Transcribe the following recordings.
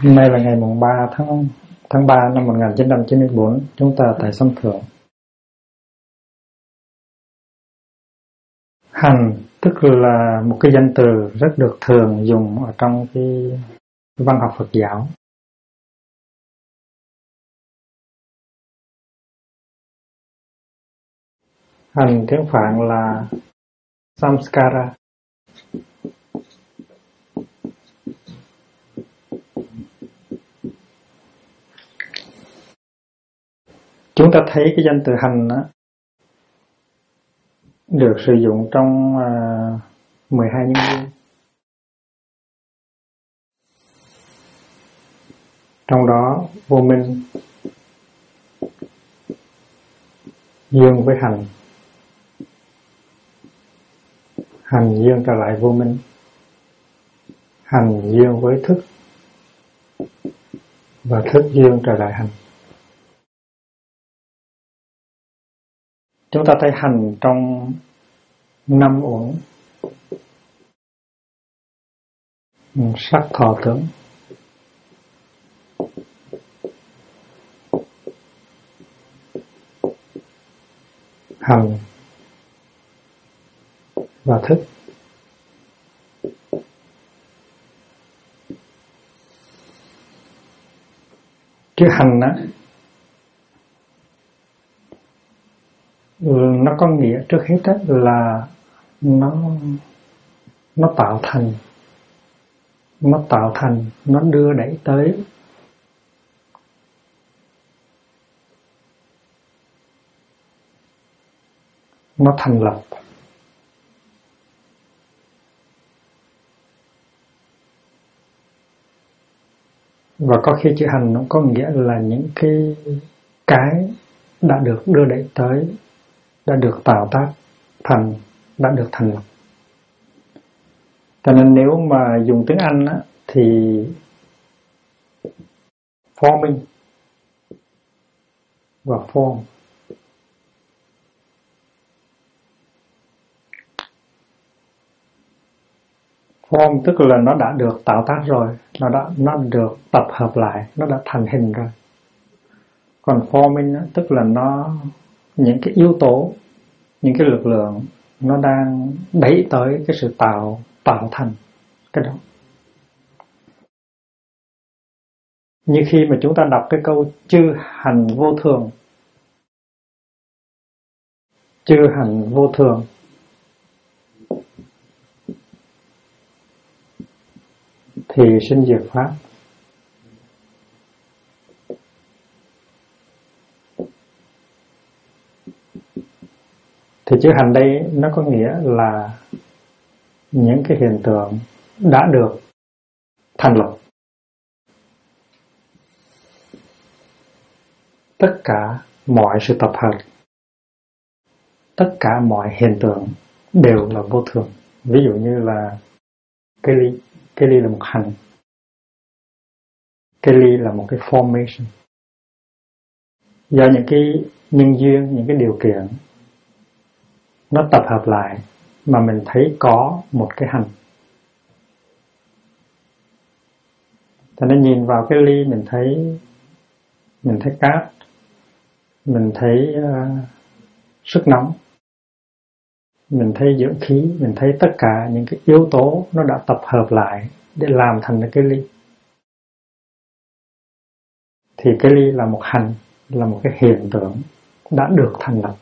Hôm nay là ngày mùng 3 tháng 3 năm 1994, chúng ta tại Sông Thượng. Hành tức là một cái danh từ rất được thường dùng ở trong cái văn học Phật giáo. Hành tiếng Phạn là samskara. Chúng ta thấy cái danh từ hành đó được sử dụng trong 12 nhân duyên. Trong đó vô minh dương với hành, hành dương trở lại vô minh, hành dương với thức và thức dương trở lại hành. Chúng ta thấy hành trong 5 uẩn: sắc thọ tưởng, hành và thức. Chữ hành á, nó có nghĩa trước hết là nó tạo thành, nó đưa đẩy tới, nó thành lập. Và có khi chữ hành nó có nghĩa là những cái đã được đưa đẩy tới, đã được tạo tác thành, đã được thành lập. Cho nên nếu mà dùng tiếng Anh á, thì forming và form. Form tức là nó đã được tạo tác rồi, nó được tập hợp lại, nó đã thành hình rồi. Còn forming á, tức là nó những cái yếu tố, những cái lực lượng nó đang đẩy tới cái sự tạo thành cái đó. Như khi mà chúng ta đọc cái câu chư hành vô thường, chư hành vô thường, thì sinh diệt pháp. Thì chữ hành đây nó có nghĩa là những cái hiện tượng đã được thành lập. Tất cả mọi sự tập hợp, tất cả mọi hiện tượng đều là vô thường. Ví dụ như là cái ly là một hành, cái ly là một cái formation. Do những cái nhân duyên, những cái điều kiện nó tập hợp lại mà mình thấy có một cái hành. Cho nên nhìn vào cái ly mình thấy cát, mình thấy sức nóng, mình thấy dưỡng khí, mình thấy tất cả những cái yếu tố nó đã tập hợp lại để làm thành cái ly. Thì cái ly là một hành, là một cái hiện tượng đã được thành lập.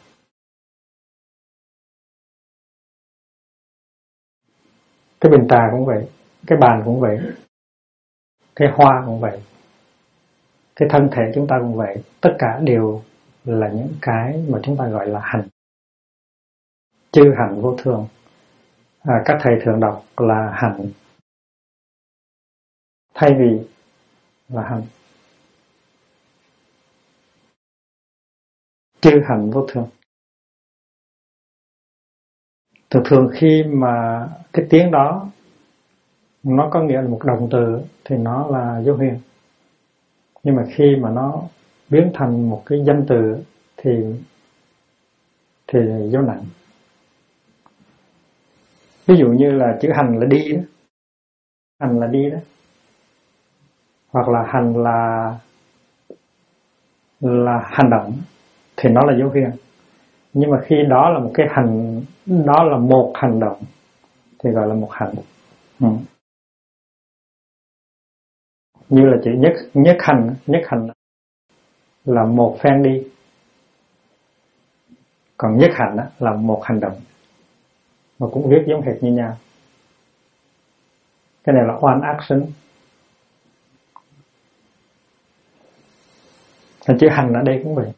Cái bình trà cũng vậy, cái bàn cũng vậy, cái hoa cũng vậy, cái thân thể chúng ta cũng vậy. Tất cả đều là những cái mà chúng ta gọi là hành. Chư hành vô thường. Các thầy thường đọc là hành thay vì là hành. Chư hành vô thường. Thường khi mà cái tiếng đó nó có nghĩa là một động từ thì nó là dấu huyền. Nhưng mà khi mà nó biến thành một cái danh từ thì dấu nặng. Ví dụ như là chữ hành là đi đó. Hành là đi đó. hoặc là hành là hành động thì nó là dấu hiệu. Nhưng mà khi đó là một cái hành, đó là một hành động thì gọi là một hành. Như là chữ nhất hành là một phen đi, còn nhất hành là một hành động, mà cũng viết giống hệt như nhau. Cái này là one action. Còn chữ hành ở đây cũng vậy.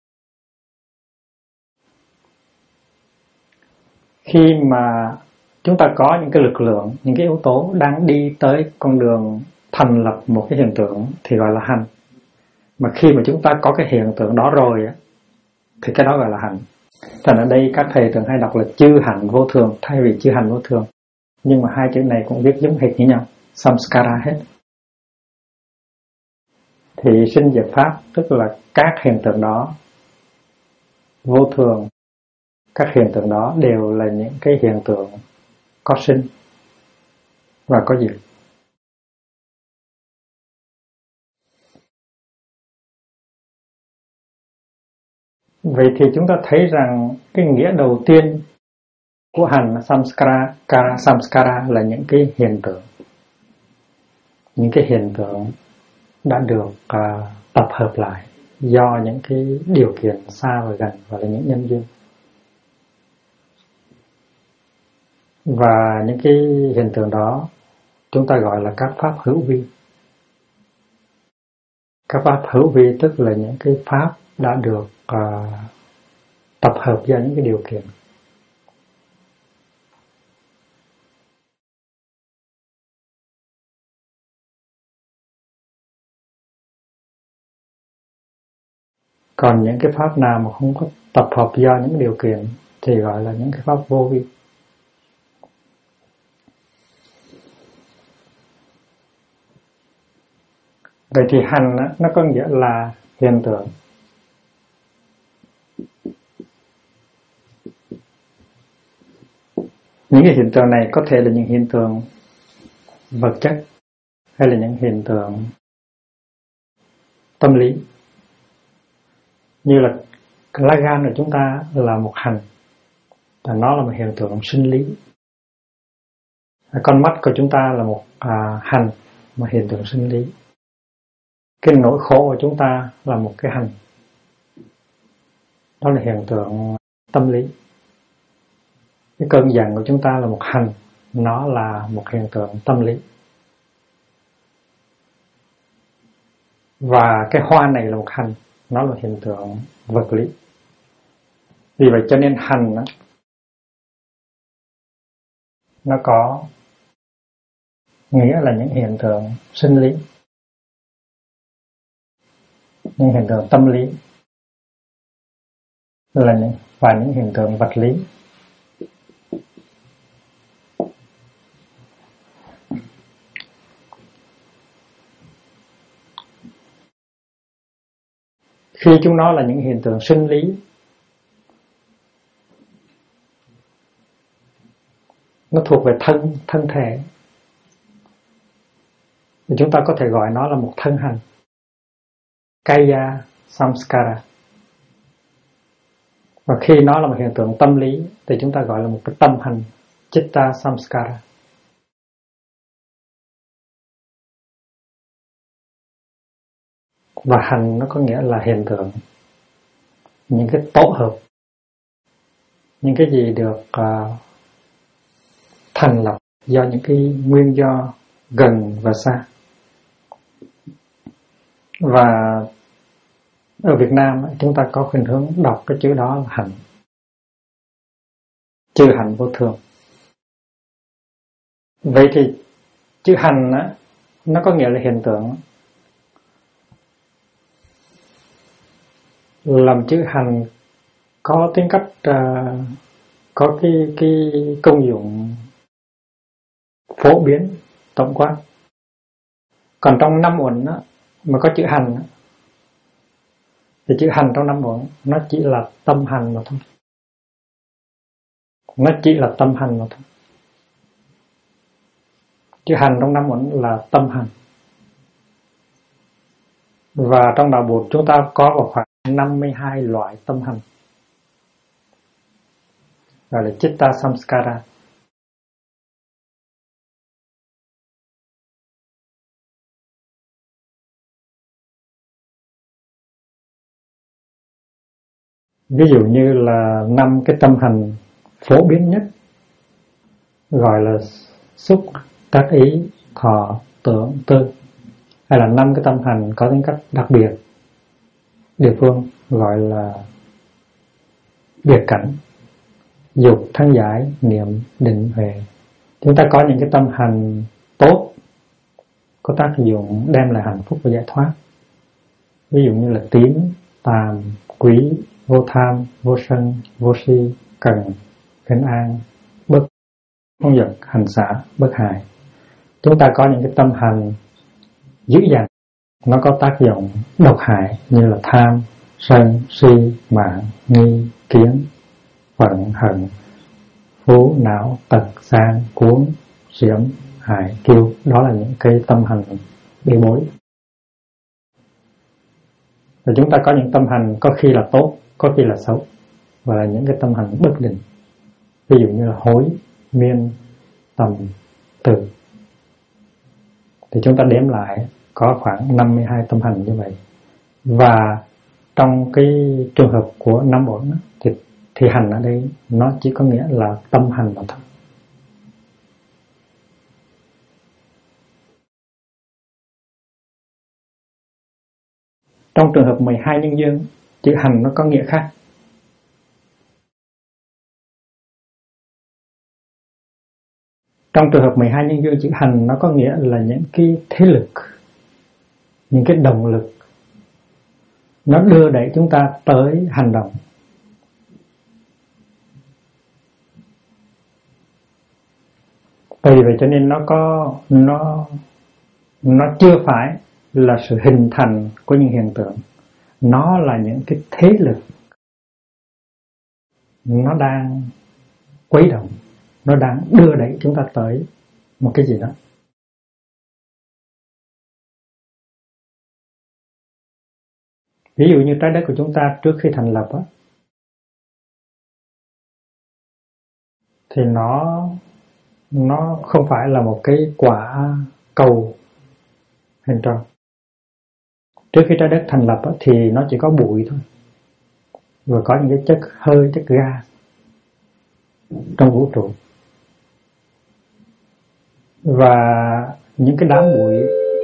Khi mà chúng ta có những cái lực lượng, những cái yếu tố đang đi tới con đường thành lập một cái hiện tượng thì gọi là hành. Mà khi mà chúng ta có cái hiện tượng đó rồi thì cái đó gọi là hành. Thành ở đây các thầy thường hay đọc là chư hành vô thường thay vì chư hành vô thường. Nhưng mà hai chữ này cũng viết giống hệt như nhau, samskara hết. Thì sinh diệt pháp tức là các hiện tượng đó vô thường, các hiện tượng đó đều là những cái hiện tượng có sinh và có diệt. Vậy thì chúng ta thấy rằng cái nghĩa đầu tiên của hành samskara là những cái hiện tượng. Những cái hiện tượng đã được tập hợp lại do những cái điều kiện xa và gần, và là những nhân duyên. Và những cái hiện tượng đó chúng ta gọi là các pháp hữu vi. Các pháp hữu vi tức là những cái pháp đã được tập hợp do những cái điều kiện. Còn những cái pháp nào mà không có tập hợp do những điều kiện thì gọi là những cái pháp vô vi. Vậy thì hành nó có nghĩa là hiện tượng. Những cái hiện tượng này có thể là những hiện tượng vật chất hay là những hiện tượng tâm lý. Như là lá gan của chúng ta là một hành, và nó là một hiện tượng sinh lý. Con mắt của chúng ta là một hành, một hiện tượng sinh lý. Cái nỗi khổ của chúng ta là một cái hành, đó là hiện tượng tâm lý. Cái cơn giận của chúng ta là một hành, nó là một hiện tượng tâm lý. Và cái hoa này là một hành, nó là hiện tượng vật lý. Vì vậy cho nên hành nó có nghĩa là những hiện tượng sinh lý, những hiện tượng tâm lý và những hiện tượng vật lý. Khi chúng nó là những hiện tượng sinh lý, nó thuộc về thân thể, thì chúng ta có thể gọi nó là một thân hành, kaya samskara. Và khi nó là một hiện tượng tâm lý thì chúng ta gọi là một cái tâm hành, chitta samskara. Và hành nó có nghĩa là hiện tượng, những cái tổ hợp, những cái gì được thành lập do những cái nguyên do gần và xa. Và ở Việt Nam chúng ta có khuynh hướng đọc cái chữ đó là hành, chữ hành vô thường. Vậy thì chữ hành nó có nghĩa là hiện tượng. Làm chữ hành có tính cách có cái công dụng phổ biến tổng quát. Còn trong năm uẩn mà có chữ hành thì chữ hành trong năm uẩn nó chỉ là tâm hành mà thôi. Nó chỉ là tâm hành mà thôi. Chữ hành trong năm uẩn là tâm hành. Và trong đạo Bụt chúng ta có vào khoảng 52 loại tâm hành, gọi là Chitta Samskara. Ví dụ như là 5 cái tâm hành phổ biến nhất gọi là xúc, tác ý, thọ, tưởng, tư, hay là 5 cái tâm hành có tính cách đặc biệt địa phương gọi là biệt cảnh, dục, thân giải, niệm, định, huệ. Chúng ta có những cái tâm hành tốt có tác dụng đem lại hạnh phúc và giải thoát, ví dụ như là tín, tàm, quý, vô tham, vô sân, vô si, cần, khinh an, bất không giật, hành xả, bất hại. Chúng ta có những cái tâm hành dữ dằn, nó có tác dụng độc hại như là tham, sân, si, mạng, nghi, kiến, phận, hận, phú, não, tật, sang, cuốn, xiểm, hại, kiêu. Đó là những cái tâm hành bê bối. Và chúng ta có những tâm hành có khi là tốt, có khi là xấu, và là những cái tâm hành bất định. Ví dụ như là hối, miên, tầm, từ. Thì chúng ta đếm lại có khoảng 52 tâm hành như vậy. Và trong cái trường hợp của năm bổn thì hành ở đây nó chỉ có nghĩa là tâm hành mà thôi. Trong trường hợp 12 nhân duyên, chữ hành nó có nghĩa khác. Trong trường hợp 12 nhân duyên, chữ hành nó có nghĩa là những cái thế lực, những cái động lực nó đưa đẩy chúng ta tới hành động. Vì vậy cho nên nó chưa phải là sự hình thành của những hiện tượng, nó là những cái thế lực nó đang quấy động, nó đang đưa đẩy chúng ta tới một cái gì đó. Ví dụ như trái đất của chúng ta trước khi thành lập thì nó không phải là một cái quả cầu hình tròn. Trước khi trái đất thành lập thì nó chỉ có bụi thôi, và có những cái chất hơi, chất ga trong vũ trụ. Và những cái đám bụi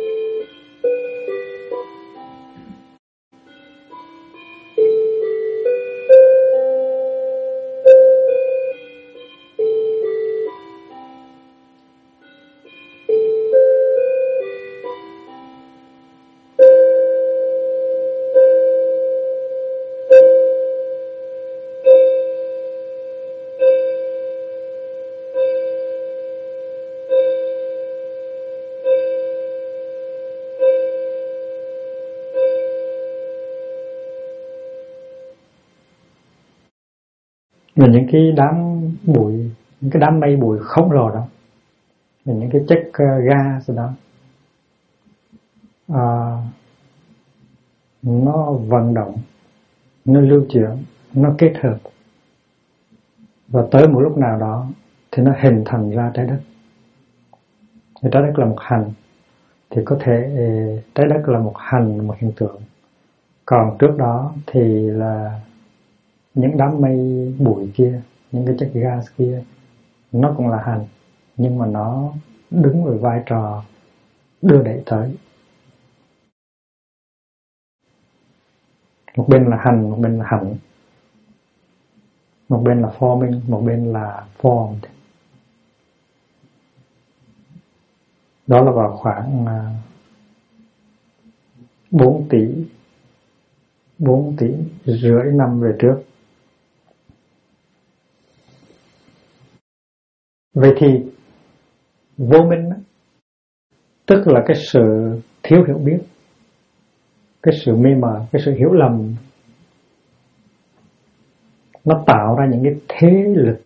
và những cái đám bụi, những cái đám mây bụi khổng lồ đó, và những cái chất gas đó, nó vận động, nó lưu chuyển, nó kết hợp, và tới một lúc nào đó thì nó hình thành ra trái đất. Thì trái đất là một hành, thì có thể trái đất là một hành, một hiện tượng. Còn trước đó thì là những đám mây bụi kia, những cái chất gas kia, nó cũng là hành, nhưng mà nó đứng ở vai trò đưa đẩy tới. Một bên là hành, một bên là hạnh, một bên là forming, một bên là formed. Đó là vào khoảng 4 tỷ rưỡi năm về trước. Vậy thì vô minh tức là cái sự thiếu hiểu biết, cái sự mê mờ, cái sự hiểu lầm, nó tạo ra những cái thế lực.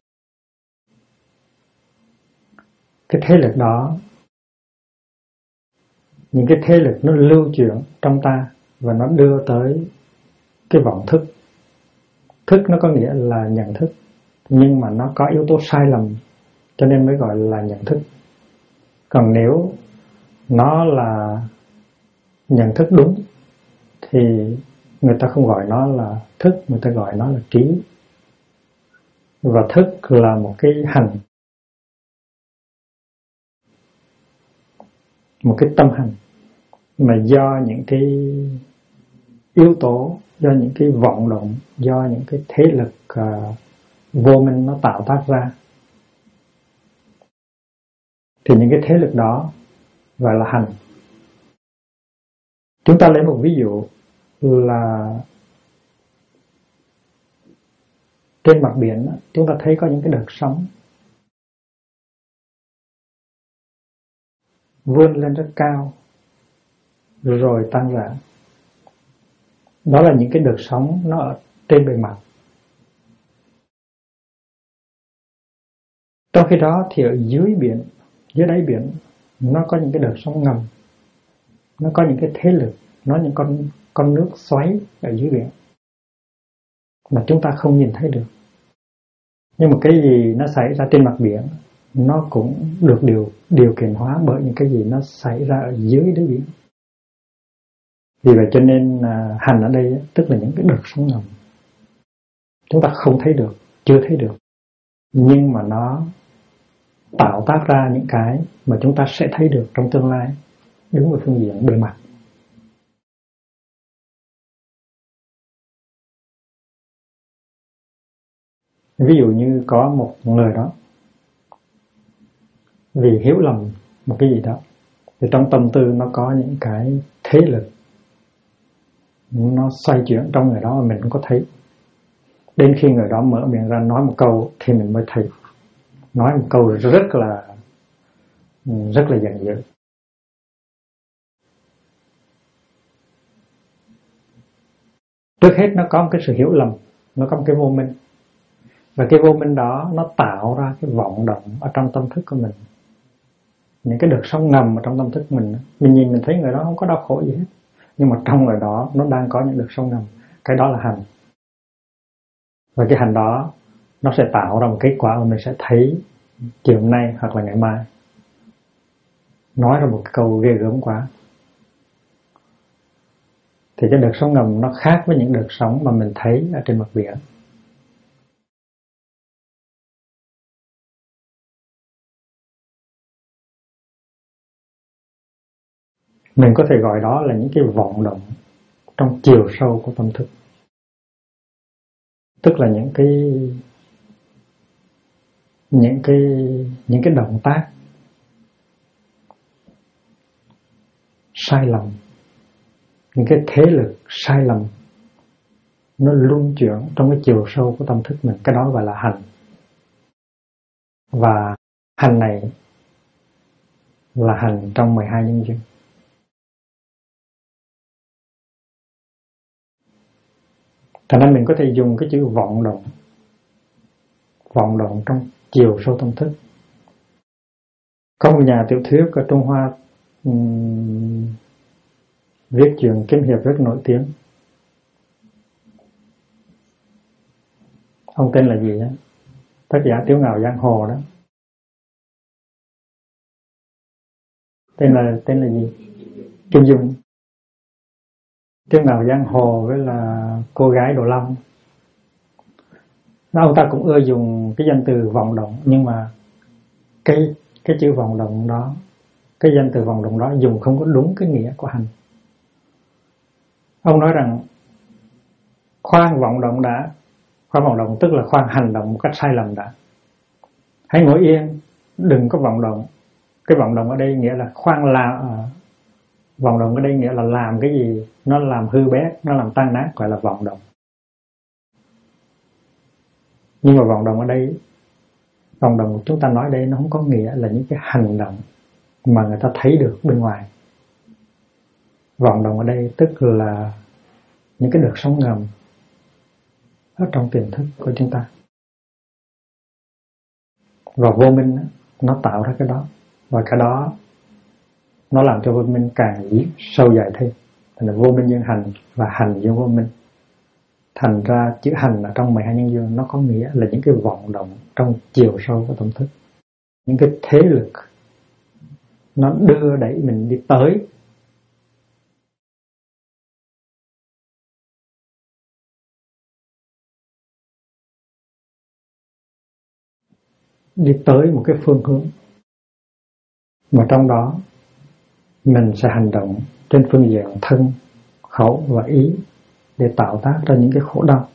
Cái thế lực đó, những cái thế lực nó lưu chuyển trong ta, và nó đưa tới cái vọng thức. Thức nó có nghĩa là nhận thức, nhưng mà nó có yếu tố sai lầm, cho nên mới gọi là nhận thức. Còn nếu nó là nhận thức đúng thì người ta không gọi nó là thức, người ta gọi nó là trí. Và thức là một cái hành, một cái tâm hành mà do những cái yếu tố, do những cái vọng động, do những cái thế lực vô minh nó tạo tác ra. Thì những cái thế lực đó gọi là hành. Chúng ta lấy một ví dụ là trên mặt biển chúng ta thấy có những cái đợt sóng vươn lên rất cao rồi tan rã. Đó là những cái đợt sóng nó ở trên bề mặt. Trong khi đó thì ở dưới biển, dưới đáy biển, nó có những cái đợt sóng ngầm, nó có những cái thế lực, nó những con nước xoáy ở dưới biển mà chúng ta không nhìn thấy được. Nhưng mà cái gì nó xảy ra trên mặt biển nó cũng được điều khiển hóa bởi những cái gì nó xảy ra ở dưới đáy biển. Vì vậy cho nên hành ở đây tức là những cái đợt sóng ngầm chúng ta không thấy được, chưa thấy được, nhưng mà nó tạo tác ra những cái mà chúng ta sẽ thấy được trong tương lai, đứng ở phương diện bề mặt. Ví dụ như có một người đó vì hiểu lầm một cái gì đó, thì trong tâm tư nó có những cái thế lực nó xoay chuyển trong người đó mà mình không có thấy. Đến khi người đó mở miệng ra nói một câu thì mình mới thấy. Nói một câu rất là giận dữ. Trước hết nó có một cái sự hiểu lầm, nó có một cái vô minh. Và cái vô minh đó nó tạo ra cái vọng động ở trong tâm thức của mình. Những cái đợt sóng ngầm ở trong tâm thức mình nhìn mình thấy người đó không có đau khổ gì hết, nhưng mà trong người đó nó đang có những đợt sóng ngầm. Cái đó là hành. Và cái hành đó nó sẽ tạo ra một kết quả mà mình sẽ thấy chiều hôm nay hoặc là ngày mai. Nói ra một cái câu ghê gớm quá. Thì cái đợt sóng ngầm nó khác với những đợt sóng mà mình thấy ở trên mặt biển. Mình có thể gọi đó là những cái vọng động trong chiều sâu của tâm thức. Tức là những cái động tác sai lầm, những cái thế lực sai lầm nó luân chuyển trong cái chiều sâu của tâm thức mình. Cái đó gọi là hành. Và hành này là hành trong 12 nhân duyên. Thành ra mình có thể dùng cái chữ vọng động trong chiều sâu tâm thức. Có một nhà tiểu thuyết ở Trung Hoa viết chuyện kiếm hiệp rất nổi tiếng. Ông tên là gì đó? Tác giả Tiếu Ngạo Giang Hồ đó. Tên là gì? Kim Dung. Tiếu Ngạo Giang Hồ với là cô gái Đồ Long. Ông ta cũng ưa dùng cái danh từ vọng động, nhưng mà cái chữ vọng động đó, cái danh từ vọng động đó dùng không có đúng cái nghĩa của hành. Ông nói rằng khoan vọng động đã. Khoan vọng động tức là khoan hành động một cách sai lầm đã. Hãy ngồi yên, đừng có vọng động. Cái vọng động ở đây nghĩa là khoan vọng động ở đây nghĩa là làm cái gì nó làm hư bét, nó làm tan nát, gọi là vọng động. Nhưng mà vọng động ở đây, vọng động chúng ta nói đây nó không có nghĩa là những cái hành động mà người ta thấy được bên ngoài. Vọng động ở đây tức là những cái đợt sóng ngầm ở trong tiềm thức của chúng ta. Và vô minh nó tạo ra cái đó. Và cái đó nó làm cho vô minh càng sâu dài thêm. thành là vô minh dương hành và hành dương vô minh. Thành ra chữ hành ở trong 12 nhân duyên nó có nghĩa là những cái vọng động trong chiều sâu của tâm thức, những cái thế lực nó đưa đẩy mình đi tới một cái phương hướng mà trong đó mình sẽ hành động trên phương diện thân, khẩu và ý để tạo tác ra những cái khổ đau.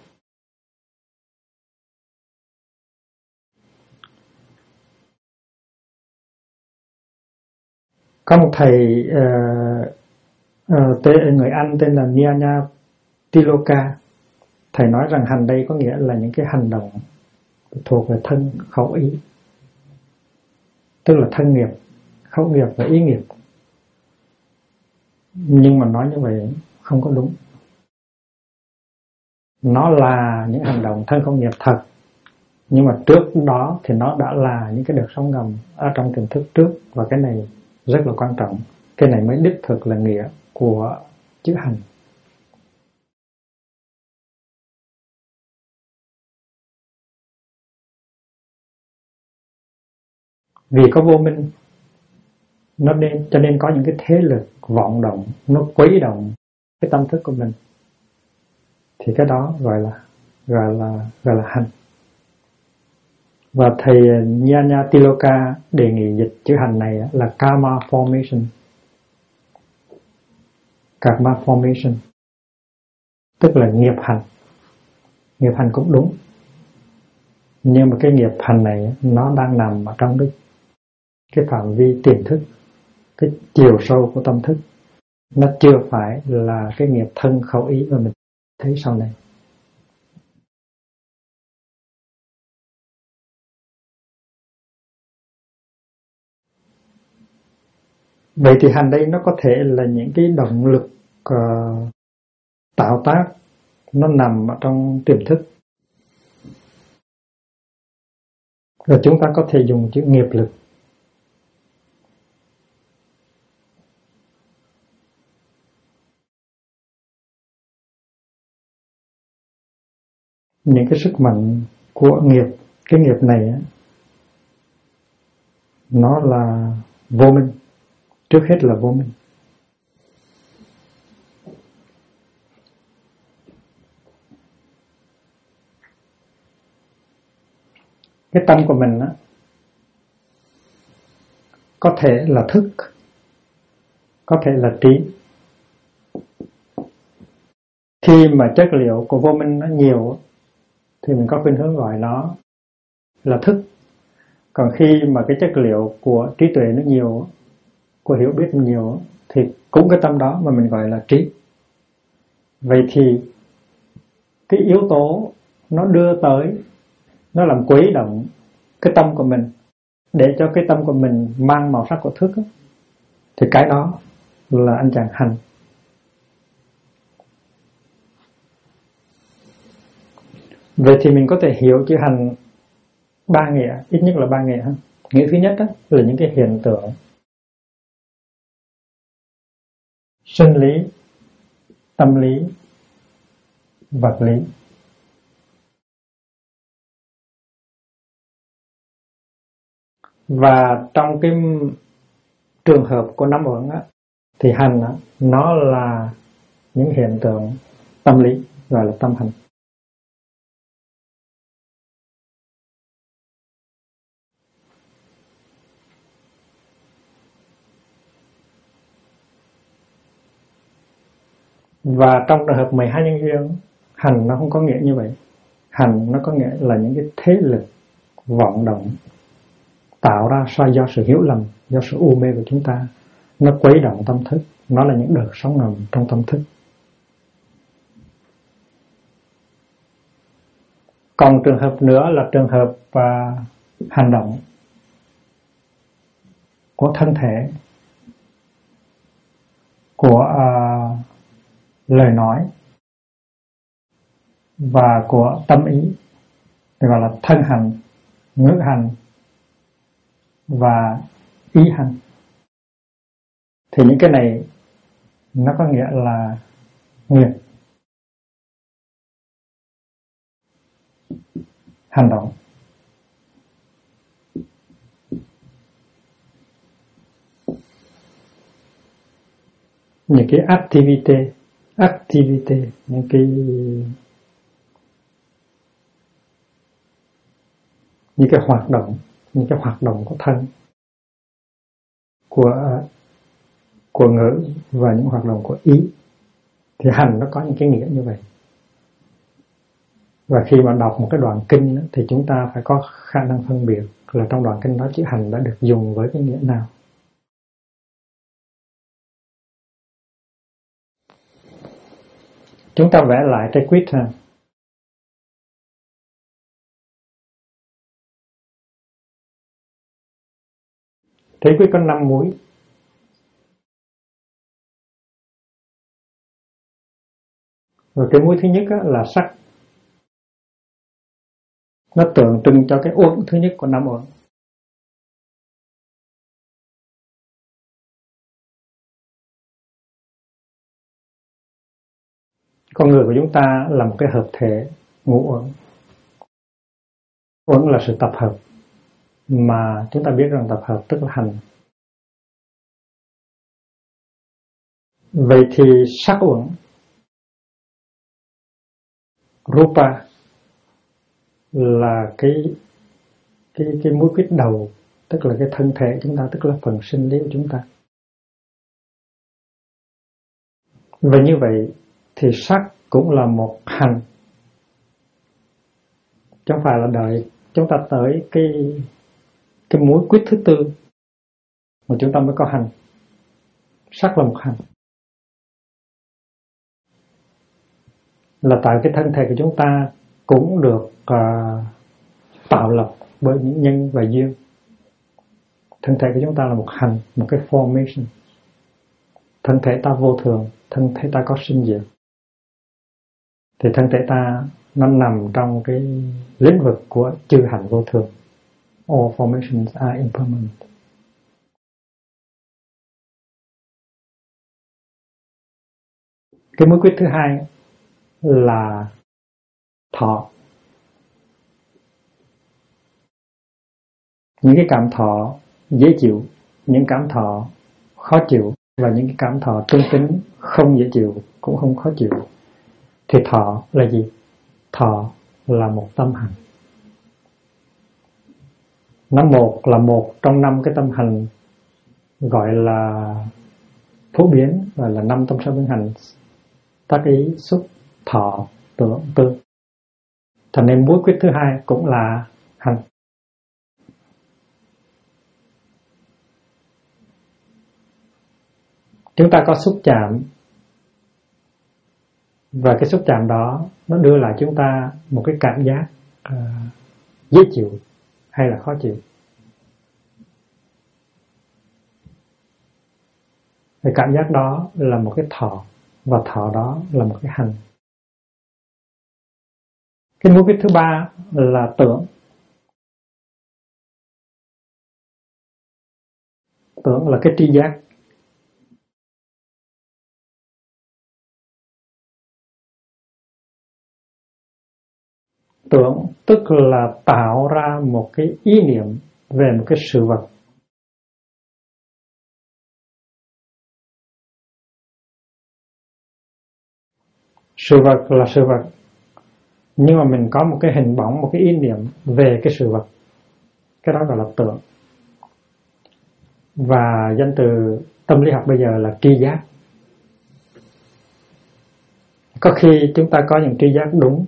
Có một thầy người Anh tên là Nyaya Tiloka. Thầy nói rằng hành đây có nghĩa là những cái hành động thuộc về thân, khẩu, ý, tức là thân nghiệp, khẩu nghiệp và ý nghiệp. Nhưng mà nói như vậy không có đúng. Nó là những hành động thân không nghiệp thật, nhưng mà trước đó thì nó đã là những cái đợt sóng ngầm ở trong tiềm thức trước, và cái này rất là quan trọng. Cái này mới đích thực là nghĩa của chữ hành. Vì có vô minh cho nên có những cái thế lực vọng động, nó quấy động cái tâm thức của mình, thì cái đó gọi là hành. Và thầy Nyaya Tiloka đề nghị dịch chữ hành này là karma formation. Karma formation tức là nghiệp hành. Nghiệp hành cũng đúng, nhưng mà cái nghiệp hành này nó đang nằm ở trong cái phạm vi tiềm thức, cái chiều sâu của tâm thức. Nó chưa phải là cái nghiệp thân khẩu ý mà mình thấy sau này. Vậy thì hành đây nó có thể là những cái động lực tạo tác, nó nằm ở trong tiềm thức. Rồi chúng ta có thể dùng chữ nghiệp lực. Những cái sức mạnh của nghiệp, cái nghiệp này nó là vô minh. Trước hết là vô minh. Cái tâm của mình có thể là thức, có thể là trí. Khi mà chất liệu của vô minh nó nhiều thì mình có khuynh hướng gọi nó là thức. Còn khi mà cái chất liệu của trí tuệ nó nhiều, của hiểu biết nhiều, thì cũng cái tâm đó mà mình gọi là trí. Vậy thì cái yếu tố nó đưa tới, nó làm quấy động cái tâm của mình để cho cái tâm của mình mang màu sắc của thức, thì cái đó là anh chàng hành. Vậy thì mình có thể hiểu chữ hành ba nghĩa, ít nhất là ba nghĩa. Nghĩa thứ nhất là những cái hiện tượng sinh lý, tâm lý, vật lý. Và trong cái trường hợp của năm uẩn thì hành nó là những hiện tượng tâm lý, gọi là tâm hành. Và trong trường hợp 12 nhân duyên, hành nó không có nghĩa như vậy. Hành nó có nghĩa là những cái thế lực vọng động tạo ra do sự hiểu lầm, do sự u mê của chúng ta. Nó quấy động tâm thức, nó là những đợt sóng ngầm trong tâm thức. Còn trường hợp nữa là trường hợp hành động của thân thể, của lời nói và của tâm ý, gọi là thân hành, ngữ hành và ý hành. Thì những cái này nó có nghĩa là nghiệp, hành động. Những cái activity, những cái hoạt động của thân, của ngữ và những hoạt động của ý, thì hành nó có những cái nghĩa như vậy. Và khi mà đọc một cái đoạn kinh thì chúng ta phải có khả năng phân biệt là trong đoạn kinh đó chữ hành đã được dùng với cái nghĩa nào. Chúng ta vẽ lại trái quýt ha. Trái quýt có 5 múi. Rồi cái múi thứ nhất là sắc. Nó tượng trưng cho cái uẩn thứ nhất của 5 uẩn. Con người của chúng ta là một cái hợp thể ngũ uẩn. Uẩn là sự tập hợp, mà chúng ta biết rằng tập hợp tức là hành. Vậy thì sắc uẩn, rupa, là cái múi quýt đầu, tức là cái thân thể chúng ta, tức là phần sinh lý của chúng ta. Và như vậy thì sắc cũng là một hành. Chẳng phải là đợi chúng ta tới cái múi quýt thứ tư mà chúng ta mới có hành. Sắc là một hành. Là tại cái thân thể của chúng ta cũng được tạo lập bởi những nhân và duyên. Thân thể của chúng ta là một hành, một cái formation. Thân thể ta vô thường, thân thể ta có sinh diệt. Thì thân thể ta nó nằm trong cái lĩnh vực của chư hành vô thường. All formations are impermanent. Cái múi quýt thứ hai là thọ. Những cái cảm thọ dễ chịu, những cảm thọ khó chịu và những cái cảm thọ trung tính không dễ chịu cũng không khó chịu. Thì thọ là gì? Thọ là một tâm hành. Nó là một trong 5 cái tâm hành gọi là phổ biến, gọi là 5 tâm sở biến hành: tác ý, xúc, thọ, tưởng, tư. Thành nên múi quýt thứ hai cũng là hành. Chúng ta có xúc chạm, và cái xúc chạm đó nó đưa lại chúng ta một cái cảm giác dễ chịu hay là khó chịu. Cái cảm giác đó là một cái thọ, và thọ đó là một cái hành. Cái múi quýt thứ ba là tưởng. Tưởng là cái tri giác. Tưởng tức là tạo ra một cái ý niệm về một cái sự vật. Sự vật là sự vật, nhưng mà mình có một cái hình bóng, một cái ý niệm về cái sự vật. Cái đó gọi là tưởng. Và danh từ tâm lý học bây giờ là tri giác. Có khi chúng ta có những tri giác đúng,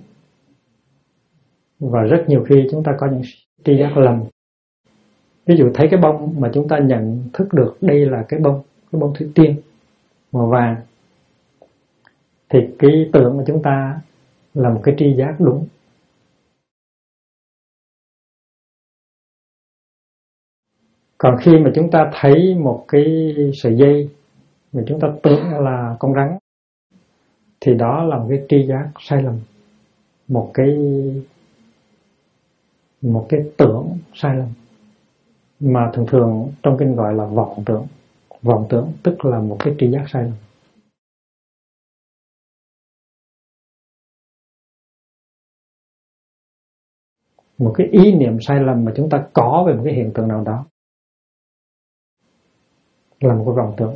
và rất nhiều khi chúng ta có những tri giác lầm. Ví dụ thấy cái bông mà chúng ta nhận thức được đây là cái bông thủy tiên màu vàng, thì cái tưởng của chúng ta là một cái tri giác đúng. Còn khi mà chúng ta thấy một cái sợi dây mà chúng ta tưởng là con rắn, thì đó là một cái tri giác sai lầm, một cái tưởng sai lầm, mà thường thường trong kinh gọi là vọng tưởng. Vọng tưởng tức là một cái tri giác sai lầm. một cái ý niệm sai lầm mà chúng ta có về một cái hiện tượng nào đó là một cái vọng tưởng.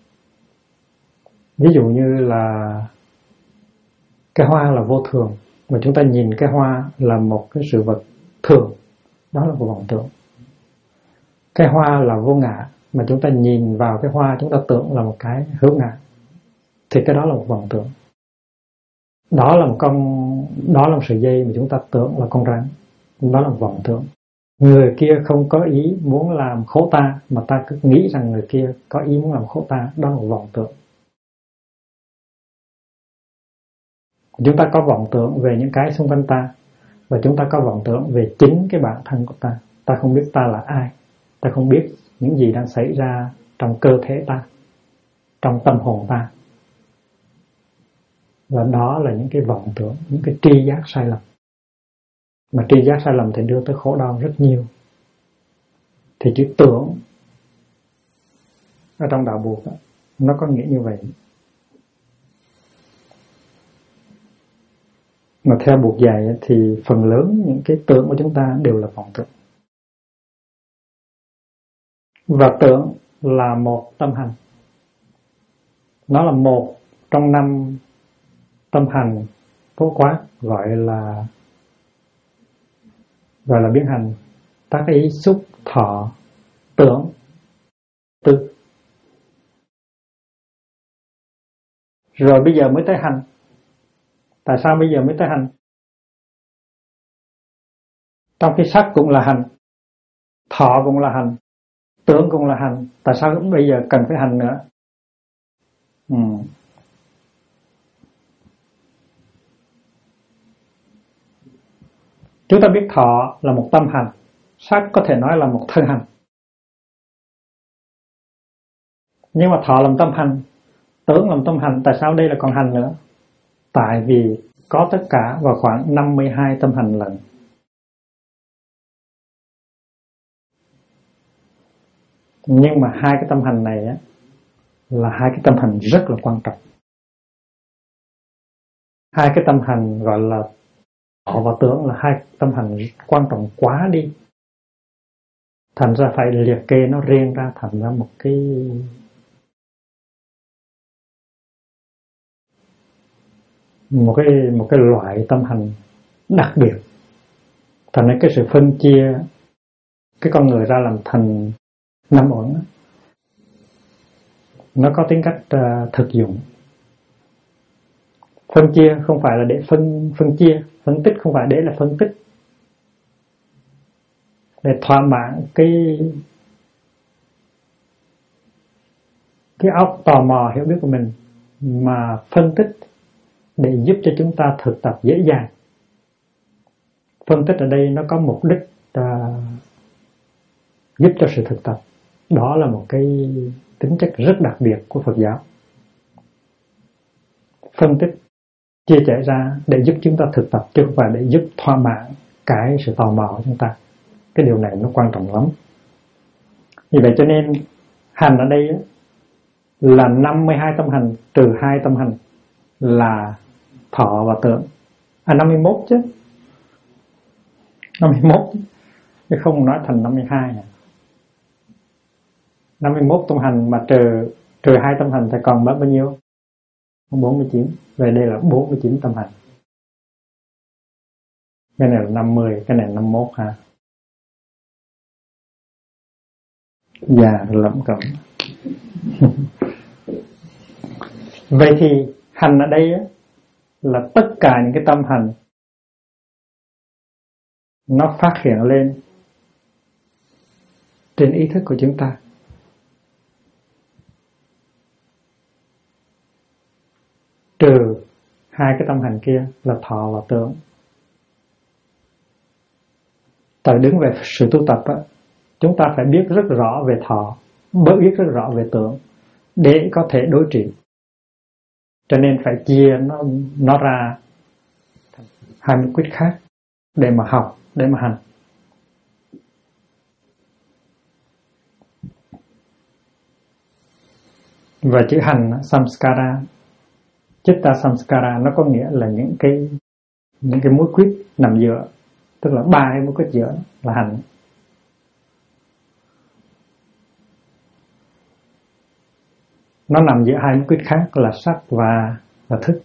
Ví dụ như là cái hoa là vô thường, mà chúng ta nhìn cái hoa là một cái sự vật thường, đó là một vọng tưởng. Cái hoa là vô ngã, mà chúng ta nhìn vào cái hoa chúng ta tưởng là một cái hữu ngã, thì cái đó là một vọng tưởng. Đó là một sợi dây mà chúng ta tưởng là con rắn, đó là một vọng tưởng. Người kia không có ý muốn làm khổ ta, mà ta cứ nghĩ rằng người kia có ý muốn làm khổ ta, đó là một vọng tưởng. Chúng ta có vọng tưởng về những cái xung quanh ta, và chúng ta có vọng tưởng về chính cái bản thân của ta. Ta không biết ta là ai, ta không biết những gì đang xảy ra trong cơ thể ta, trong tâm hồn ta. Và đó là những cái vọng tưởng, những cái tri giác sai lầm. Mà tri giác sai lầm thì đưa tới khổ đau rất nhiều. Thì chữ tưởng ở trong đạo buộc đó, nó có nghĩa như vậy. Mà theo buộc dạy thì phần lớn những cái tưởng của chúng ta đều là vọng tưởng. Và tưởng là một tâm hành. Nó là một trong 5 tâm hành phổ quát, gọi là biến hành: tác ý, xúc, thọ, tưởng, tư. Rồi bây giờ mới tới hành. Tại sao bây giờ mới tới hành? Trong khi sắc cũng là hành, thọ cũng là hành, tưởng cũng là hành, tại sao bây giờ cần phải hành nữa? Chúng ta biết thọ là một tâm hành, sắc có thể nói là một thân hành. Nhưng mà thọ làm tâm hành, tưởng làm tâm hành, tại sao đây là còn hành nữa? Tại vì có tất cả vào khoảng 52 tâm hành lận. Nhưng mà 2 cái tâm hành này á, là 2 cái tâm hành rất là quan trọng. 2 cái tâm hành gọi là thọ và tưởng là 2 tâm hành quan trọng quá đi. Thành ra phải liệt kê nó riêng ra thành ra một cái loại tâm hành đặc biệt. Thành ra cái sự phân chia cái con người ra làm thành 5 uẩn, nó có tính cách thực dụng. Phân chia không phải là để phân chia, phân tích không phải để là phân tích, để thỏa mãn cái óc tò mò hiểu biết của mình, mà phân tích để giúp cho chúng ta thực tập dễ dàng. Phân tích ở đây nó có mục đích giúp cho sự thực tập. Đó là một cái tính chất rất đặc biệt của Phật giáo. Phân tích chia sẻ ra để giúp chúng ta thực tập, chứ không phải để giúp thỏa mãn cái sự tò mò của chúng ta. Cái điều này nó quan trọng lắm. Vì vậy cho nên hành ở đây là 52 tâm hành trừ 2 tâm hành là thọ và tưởng. 51 chứ. 51 chứ không nói thành 52 à. 51 tâm hành mà trừ 2 tâm hành thì còn mất bao nhiêu? 49. Về đây là 49 tâm hành. Cái này là 50, cái này là 51 ha. Già lẩm cẩm. Vậy thì hành ở đây là tất cả những cái tâm hành nó phát hiện lên trên ý thức của chúng ta. Trừ 2 cái tâm hành kia là thọ và tưởng. Tại đứng về sự tu tập á, chúng ta phải biết rất rõ về thọ, biết rất rõ về tưởng để có thể đối trị. Cho nên phải chia nó ra 20 quyết khác để mà học, để mà hành. Và chữ hành samskara, chitta samskara, nó có nghĩa là những cái mối quyết nằm giữa tức là ba cái mối kết giữa là hành. Nó nằm giữa hai mối kết khác là sắc và thức.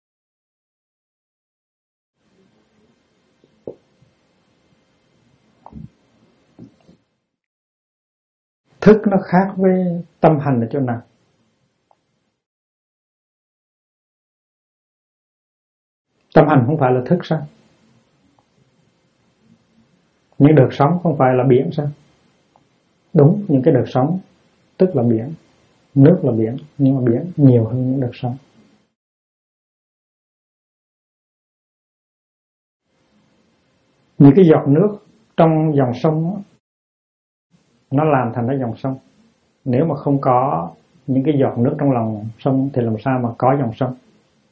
Thức nó khác với tâm hành ở chỗ nào? Tâm hành không phải là thức sao? Những đợt sóng không phải là biển sao? Đúng, những cái đợt sóng tức là biển, nước là biển, nhưng mà biển nhiều hơn những đợt sóng. Những cái giọt nước trong dòng sông nó làm thành cái dòng sông. Nếu mà không có những cái giọt nước trong lòng sông thì làm sao mà có dòng sông?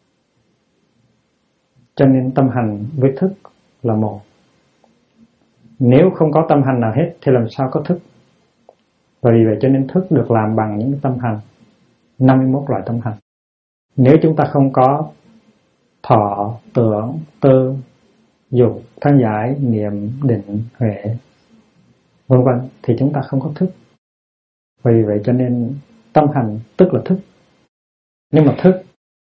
Cho nên tâm hành với thức là một. Nếu không có tâm hành nào hết thì làm sao có thức? Và vì vậy cho nên thức được làm bằng những tâm hành, 51 loại tâm hành. Nếu chúng ta không có thọ, tưởng, tư, dục, thân giải, niệm, định, huệ, vân vân thì chúng ta không có thức. Vì vậy cho nên tâm hành tức là thức. Nhưng mà thức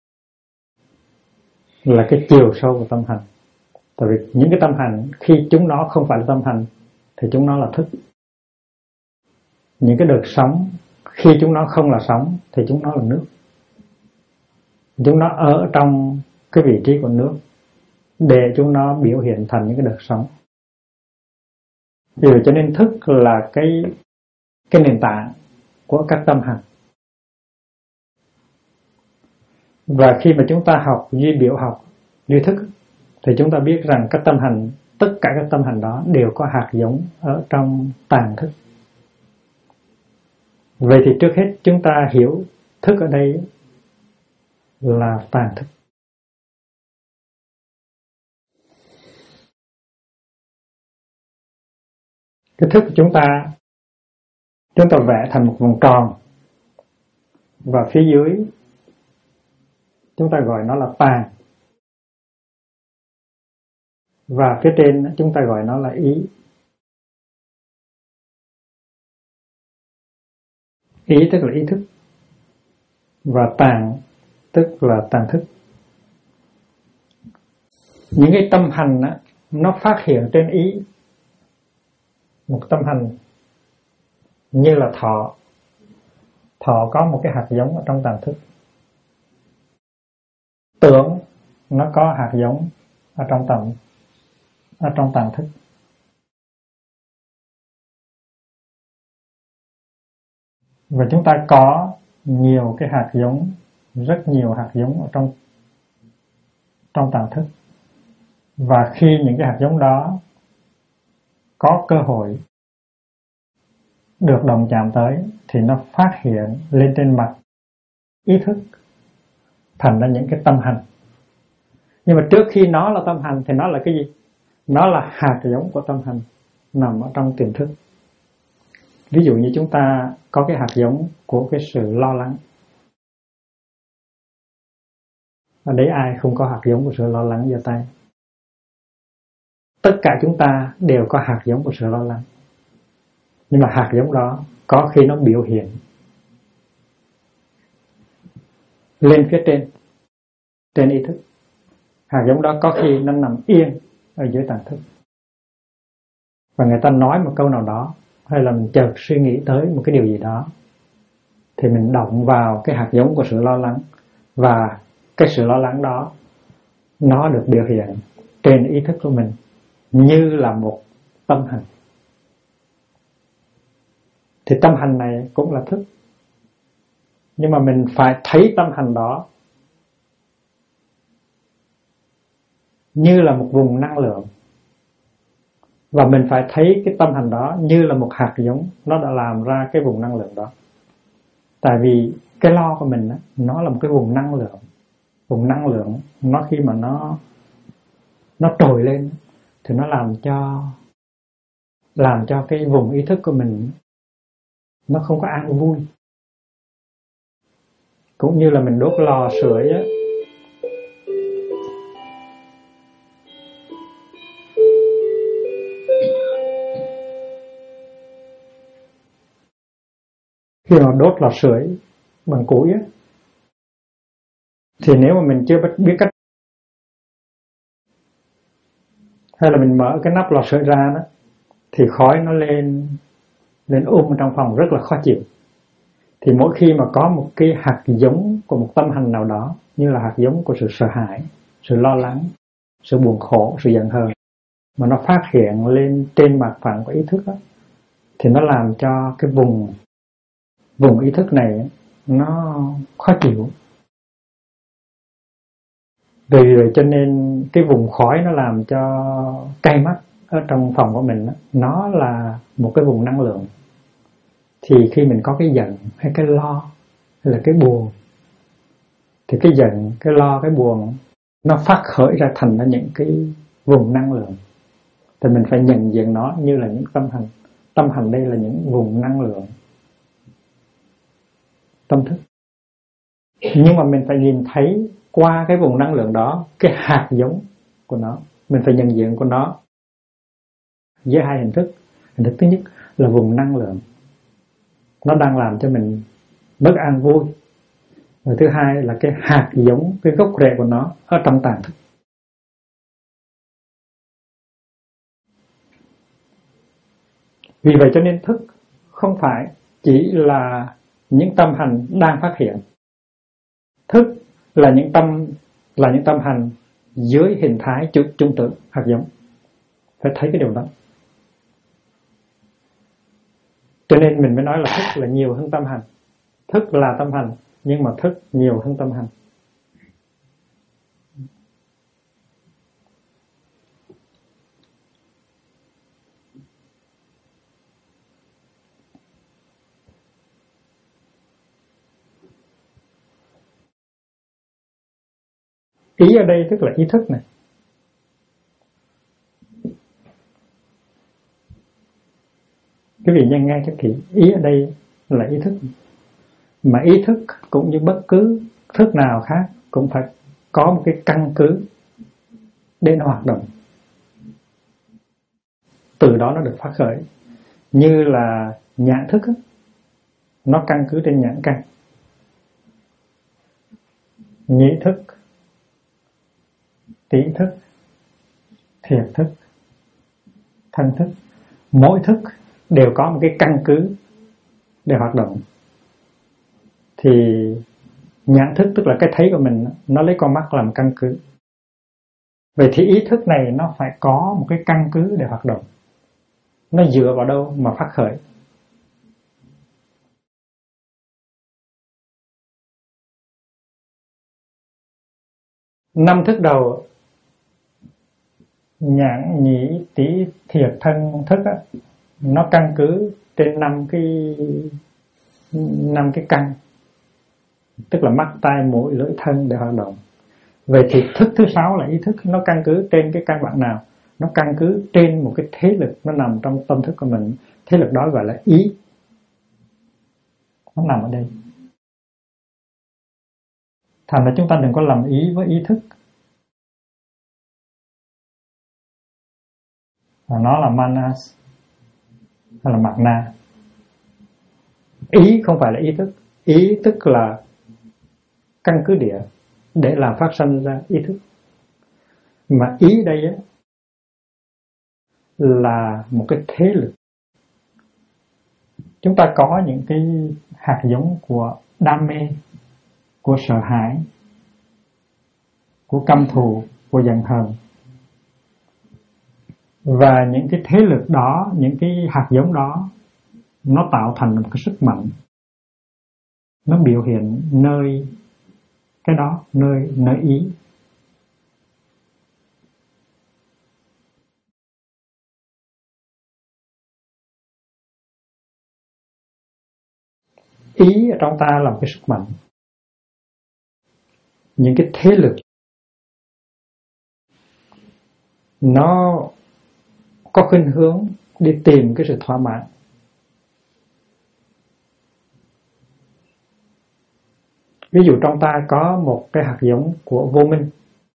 là cái chiều sâu của tâm hành. Tại vì những cái tâm hành khi chúng nó không phải là tâm hành thì chúng nó là thức. Những cái đợt sóng khi chúng nó không là sóng thì chúng nó là nước. Chúng nó ở trong cái vị trí của nước để chúng nó biểu hiện thành những cái đợt sóng. Vì vậy cho nên thức là cái nền tảng của các tâm hành. Và khi mà chúng ta học duy biểu học, duy thức thì chúng ta biết rằng các tâm hành, tất cả các tâm hành đó đều có hạt giống ở trong tàng thức. Vậy thì trước hết chúng ta hiểu thức ở đây là tàng thức. Cái thức của chúng ta vẽ thành một vòng tròn và phía dưới chúng ta gọi nó là tàng, và phía trên chúng ta gọi nó là ý. Ý tức là ý thức và tàng tức là tàng thức. Những cái tâm hành á, nó phát hiện trên ý. Một tâm hành như là thọ có một cái hạt giống ở trong tàng thức. Tưởng nó có hạt giống ở trong tàng thức. Và chúng ta có nhiều cái hạt giống, rất nhiều hạt giống ở trong tàng thức. Và khi những cái hạt giống đó có cơ hội được đồng chạm tới thì nó phát hiện lên trên mặt ý thức thành ra những cái tâm hành. Nhưng mà trước khi nó là tâm hành thì nó là cái gì? Nó là hạt giống của tâm hành nằm ở trong tiềm thức. Ví dụ như chúng ta có cái hạt giống của cái sự lo lắng. Ở đấy ai không có hạt giống của sự lo lắng giơ tay. Tất cả chúng ta đều có hạt giống của sự lo lắng. Nhưng mà hạt giống đó có khi nó biểu hiện lên phía trên ý thức. Hạt giống đó có khi nó nằm yên ở dưới tàng thức. Và người ta nói một câu nào đó, hay là mình chợt suy nghĩ tới một cái điều gì đó, thì mình động vào cái hạt giống của sự lo lắng. Và cái sự lo lắng đó nó được biểu hiện trên ý thức của mình như là một tâm hành. Thì tâm hành này cũng là thức. Nhưng mà mình phải thấy tâm hành đó như là một vùng năng lượng. Và mình phải thấy cái tâm hành đó như là một hạt giống, nó đã làm ra cái vùng năng lượng đó. Tại vì cái lo của mình nó là một cái vùng năng lượng. Vùng năng lượng nó khi mà nó trồi lên thì nó làm cho cái vùng ý thức của mình nó không có an vui. Cũng như là mình đốt lò sưởi á, thì Khi mà đốt lò sưởi bằng củi á, thì nếu mà mình chưa biết cách, hay là mình mở cái nắp lò sưởi ra đó, thì khói nó lên trong phòng rất là khó chịu. Thì mỗi khi mà có một cái hạt giống của một tâm hành nào đó, như là hạt giống của sự sợ hãi, sự lo lắng, sự buồn khổ, sự giận hờn, mà nó phát hiện lên trên mặt phẳng của ý thức đó, thì nó làm cho cái vùng ý thức này nó khó chịu. Vì vậy cho nên cái vùng khói nó làm cho cay mắt ở trong phòng của mình đó, nó là một cái vùng năng lượng. Thì khi mình có cái giận hay cái lo hay là cái buồn, thì cái giận, cái lo, cái buồn nó phát khởi ra thành ra những cái vùng năng lượng. Thì mình phải nhận diện nó như là những tâm hành. Tâm hành đây là những vùng năng lượng, tâm thức. Nhưng mà mình phải nhìn thấy qua cái vùng năng lượng đó cái hạt giống của nó. Mình phải nhận diện của nó với hai hình thức. Hình thức thứ nhất là vùng năng lượng, nó đang làm cho mình bất an vui. Và thứ hai là cái hạt giống, cái gốc rễ của nó ở trong tàng thức. Vì vậy cho nên thức không phải chỉ là những tâm hành đang phát hiện. Thức là những tâm hành dưới hình thái trung tử hạt giống. Phải thấy cái điều đó. Cho nên mình mới nói là thức là nhiều hơn tâm hành. Thức là tâm hành, nhưng mà thức nhiều hơn tâm hành. Ý ở đây tức là ý thức này. Quý vị nghe cho kỹ, ý ở đây là ý thức. Mà ý thức cũng như bất cứ thức nào khác cũng phải có một cái căn cứ để nó hoạt động. Từ đó nó được phát khởi. Như là nhãn thức đó, nó căn cứ trên nhãn căn. Nhĩ thức, tỷ thức, thiệt thức, thân thức. Mỗi thức đều có một cái căn cứ để hoạt động. Thì nhãn thức tức là cái thấy của mình, nó lấy con mắt làm căn cứ. Vậy thì ý thức này nó phải có một cái căn cứ để hoạt động. Nó dựa vào đâu mà phát khởi? Năm thức đầu, nhãn, nhĩ, tỷ, thiệt, thân, thức á, nó căn cứ trên năm cái căn, tức là mắt, tai, mũi, lưỡi, thân để hoạt động. Vậy thì thức thứ 6 là ý thức, nó căn cứ trên cái căn bản nào? Nó căn cứ trên một cái thế lực nó nằm trong tâm thức của mình. Thế lực đó gọi là ý. Nó nằm ở đây. Thành ra chúng ta đừng có lầm ý với ý thức. Và nó là manas hay là mạt na. Ý không phải là ý thức. Ý tức là căn cứ địa để làm phát sinh ra ý thức. Mà ý đây á, là một cái thế lực. Chúng ta có những cái hạt giống của đam mê, của sợ hãi, của căm thù, của giận hờn. Và những cái thế lực đó, những cái hạt giống đó, nó tạo thành một cái sức mạnh. Nó biểu hiện nơi cái đó, nơi ý. Ý ở trong ta là một cái sức mạnh. Những cái thế lực nó có khuynh hướng đi tìm cái sự thỏa mãn. Ví dụ trong ta có một cái hạt giống của vô minh.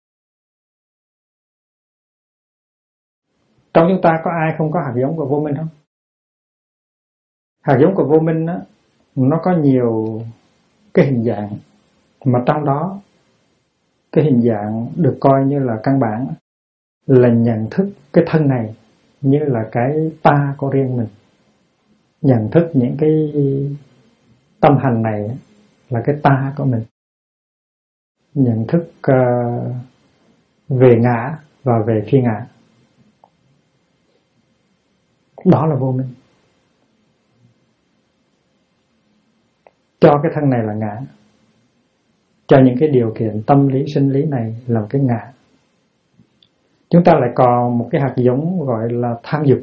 Trong chúng ta có ai không có hạt giống của vô minh không? Hạt giống của vô minh đó, nó có nhiều cái hình dạng, mà trong đó cái hình dạng được coi như là căn bản là nhận thức cái thân này như là cái ta của riêng mình. Nhận thức những cái tâm hành này là cái ta của mình. Nhận thức về ngã và về phi ngã, đó là vô minh. Cho cái thân này là ngã, cho những cái điều kiện tâm lý sinh lý này là cái ngã. Chúng ta lại còn một cái hạt giống gọi là tham dục,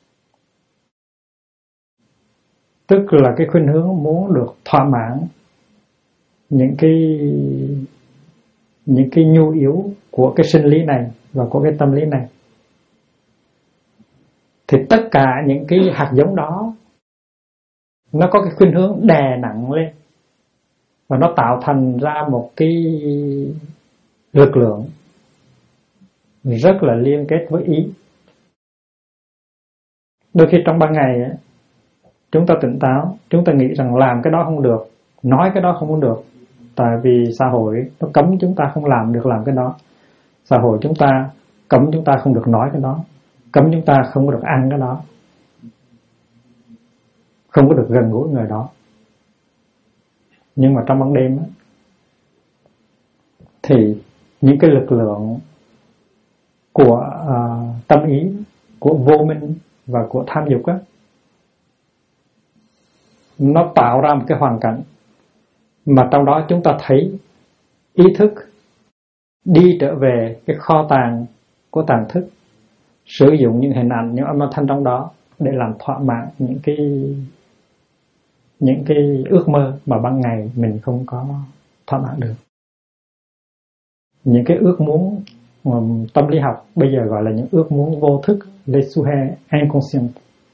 tức là cái khuynh hướng muốn được thỏa mãn những cái nhu yếu của cái sinh lý này và của cái tâm lý này. Thì tất cả những cái hạt giống đó nó có cái khuynh hướng đè nặng lên, và nó tạo thành ra một cái lực lượng rất là liên kết với ý. Đôi khi trong ban ngày chúng ta tỉnh táo, chúng ta nghĩ rằng làm cái đó không được, nói cái đó không được, tại vì xã hội nó cấm chúng ta không làm cái đó. Xã hội chúng ta cấm chúng ta không được nói cái đó, cấm chúng ta không có được ăn cái đó, không có được gần gũi người đó. Nhưng mà trong ban đêm thì những cái lực lượng của tâm ý, của vô minh và của tham dục nó tạo ra một cái hoàn cảnh mà trong đó chúng ta thấy ý thức đi trở về cái kho tàng của tàng thức, sử dụng những hình ảnh, những âm thanh trong đó để làm thỏa mãn những cái ước mơ mà ban ngày mình không có thỏa mãn được. Những cái ước muốn tâm lý học bây giờ gọi là những ước muốn vô thức, les souhaits inconscients.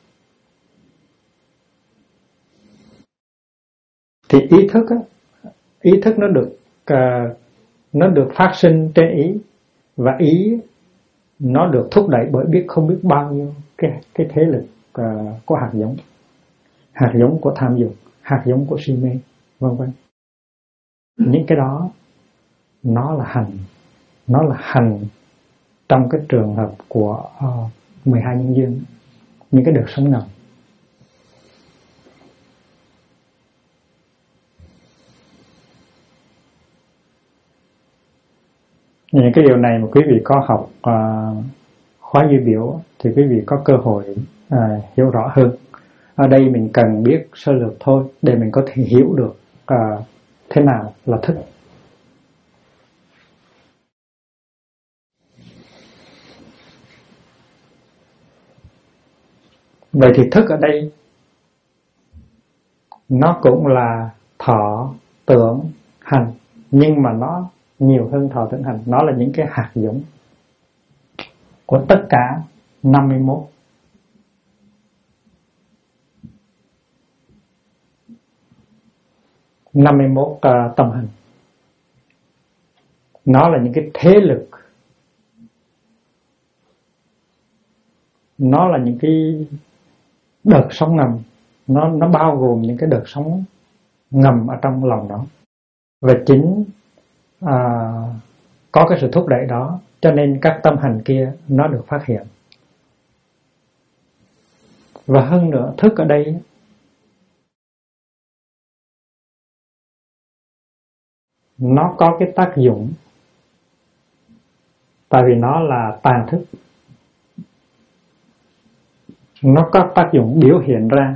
Thì ý thức nó được phát sinh trên ý, và ý nó được thúc đẩy bởi không biết bao nhiêu cái thế lực của hạt giống của tham dục, hạt giống của si mê, vân vân. Những cái đó nó là hành trong cái trường hợp của 12 nhân duyên, những cái đợt sống ngầm. Những cái điều này mà quý vị có học khóa duy biểu thì quý vị có cơ hội hiểu rõ hơn. Ở đây mình cần biết sơ lược thôi để mình có thể hiểu được thế nào là thức. Vậy thì thức ở đây nó cũng là thọ, tưởng, hành, nhưng mà nó nhiều hơn thọ, tưởng, hành. Nó là những cái hạt giống của tất cả 51 tâm hành. Nó là những cái thế lực, nó là những cái đợt sóng ngầm, nó bao gồm những cái đợt sóng ngầm ở trong lòng đó. Và chính có cái sự thúc đẩy đó cho nên các tâm hành kia nó được phát hiện. Và hơn nữa, thức ở đây nó có cái tác dụng, tại vì nó là tàng thức, nó có tác dụng biểu hiện ra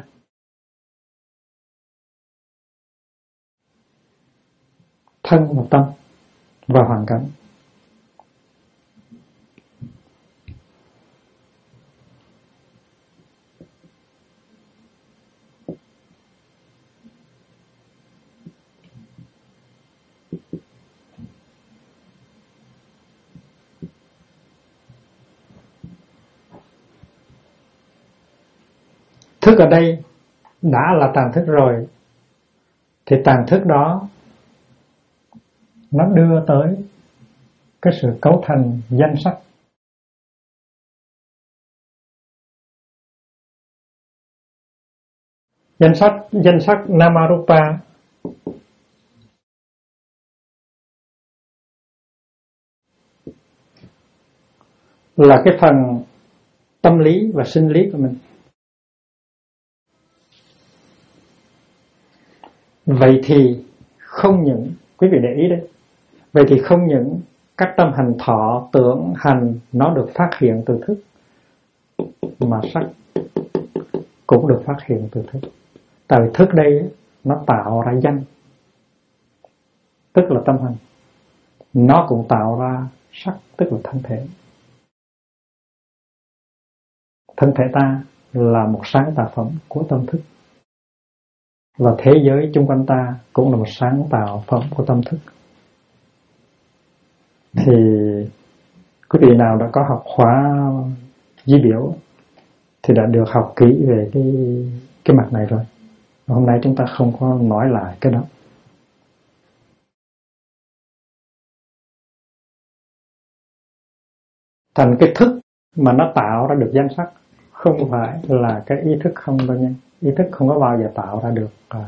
thân và tâm và hoàn cảnh. Thức ở đây đã là tàng thức rồi, thì tàng thức đó nó đưa tới cái sự cấu thành danh sắc. Danh sắc Namarupa là cái phần tâm lý và sinh lý của mình. Vậy thì không những, quý vị để ý đấy, vậy thì không những các tâm hành thọ, tưởng, hành nó được phát hiện từ thức, mà sắc cũng được phát hiện từ thức. Tại vì thức đây nó tạo ra danh, tức là tâm hành. Nó cũng tạo ra sắc, tức là thân thể. Thân thể ta là một sáng tạo phẩm của tâm thức, và thế giới chung quanh ta cũng là một sáng tạo phẩm của tâm thức. Thì quý vị nào đã có học khóa di biểu thì đã được học kỹ về cái mặt này rồi. Hôm nay chúng ta không có nói lại cái đó. Thành cái thức mà nó tạo ra được danh sắc không phải là cái ý thức không đâu nha. Ý thức không có bao giờ tạo ra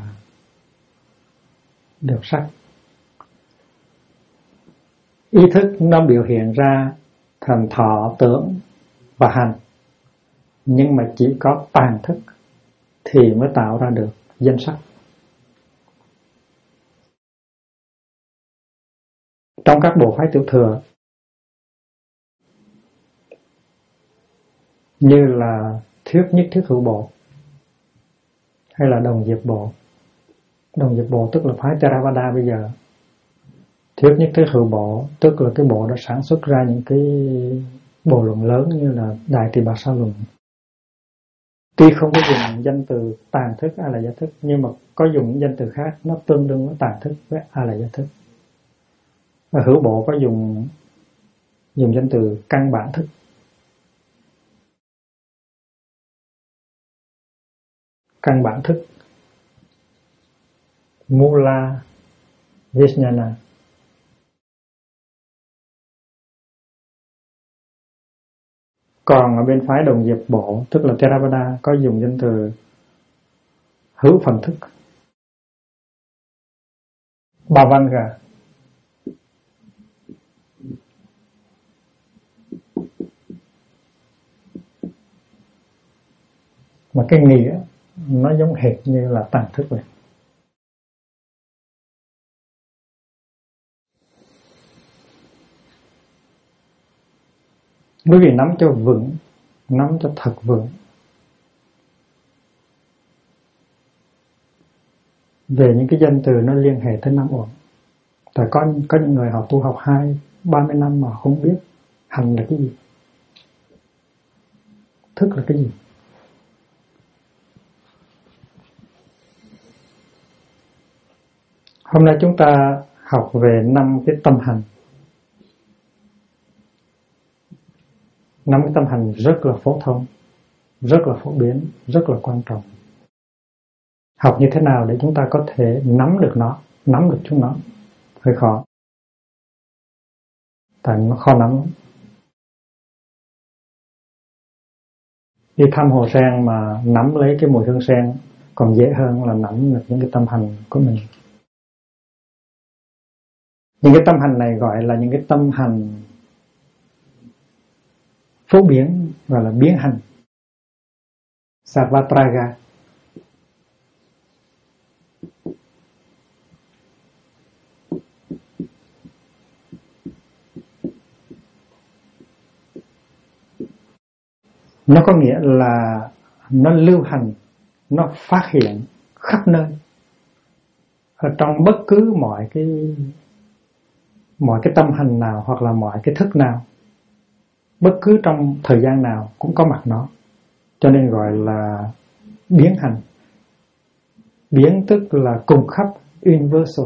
được sắc. Ý thức nó biểu hiện ra thành thọ, tưởng và hành, nhưng mà chỉ có tàn thức thì mới tạo ra được danh sắc. Trong các bộ phái tiểu thừa như là thuyết nhất thiết hữu bộ hay là đồng diệp bộ. Đồng diệp bộ tức là phái Theravada bây giờ. Thuyết nhất thiết hữu bộ tức là cái bộ đã sản xuất ra những cái bộ luận lớn như là Đại Tỳ Bà Sa luận. Tuy không có dùng danh từ tàn thức, a la gia thức, nhưng mà có dùng danh từ khác nó tương đương với tàn thức với a la gia thức. Và hữu bộ có dùng danh từ căn bản thức. Căn bản thức, Mula Vijnana. Còn ở bên phái đồng diệp bộ tức là Theravada có dùng danh từ hữu phần thức, Bhavanga. Mà cái nghĩa nó giống hệt như là tàn thức vậy. Quý vị nắm cho vững, nắm cho thật vững về những cái danh từ nó liên hệ tới năm uẩn. Tại có những người họ tu học 20-30 năm mà không biết hành là cái gì, thức là cái gì. Hôm nay chúng ta học về 5 cái tâm hành. 5 cái tâm hành rất là phổ thông, rất là phổ biến, rất là quan trọng. Học như thế nào để chúng ta có thể nắm được nó, nắm được chúng nó hơi khó. Tại nó khó nắm. Đi thăm hồ sen mà nắm lấy cái mùi hương sen còn dễ hơn là nắm được những cái tâm hành của mình. Những cái tâm hành này gọi là những cái tâm hành phổ biến, gọi là biến hành, Sarvatraga. Nó có nghĩa là nó lưu hành, nó phát hiện khắp nơi, ở trong bất cứ mọi cái tâm hành nào hoặc là mọi cái thức nào, bất cứ trong thời gian nào cũng có mặt nó. Cho nên gọi là biến hành. Biến tức là cùng khắp, universal.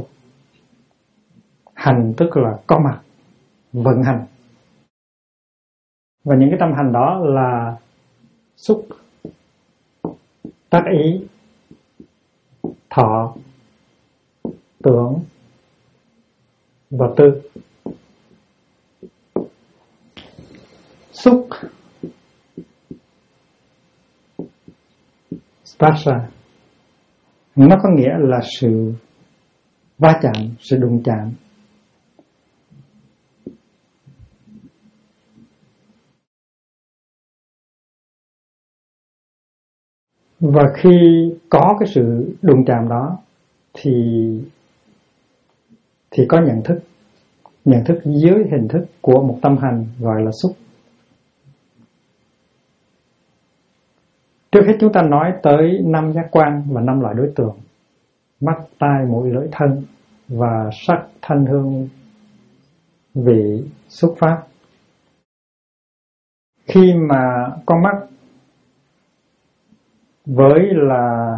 Hành tức là có mặt, vận hành. Và những cái tâm hành đó là xúc, tác ý, thọ, tưởng và tư. Xúc, spasha, Nó có nghĩa là sự va chạm, sự đụng chạm. Và khi có cái sự đụng chạm đó thì có nhận thức dưới hình thức của một tâm hành gọi là xúc. Trước hết chúng ta nói tới 5 giác quan và 5 loại đối tượng: mắt, tai, mũi, lưỡi, thân và sắc, thanh, hương, vị, xúc, pháp. Khi mà con mắt với là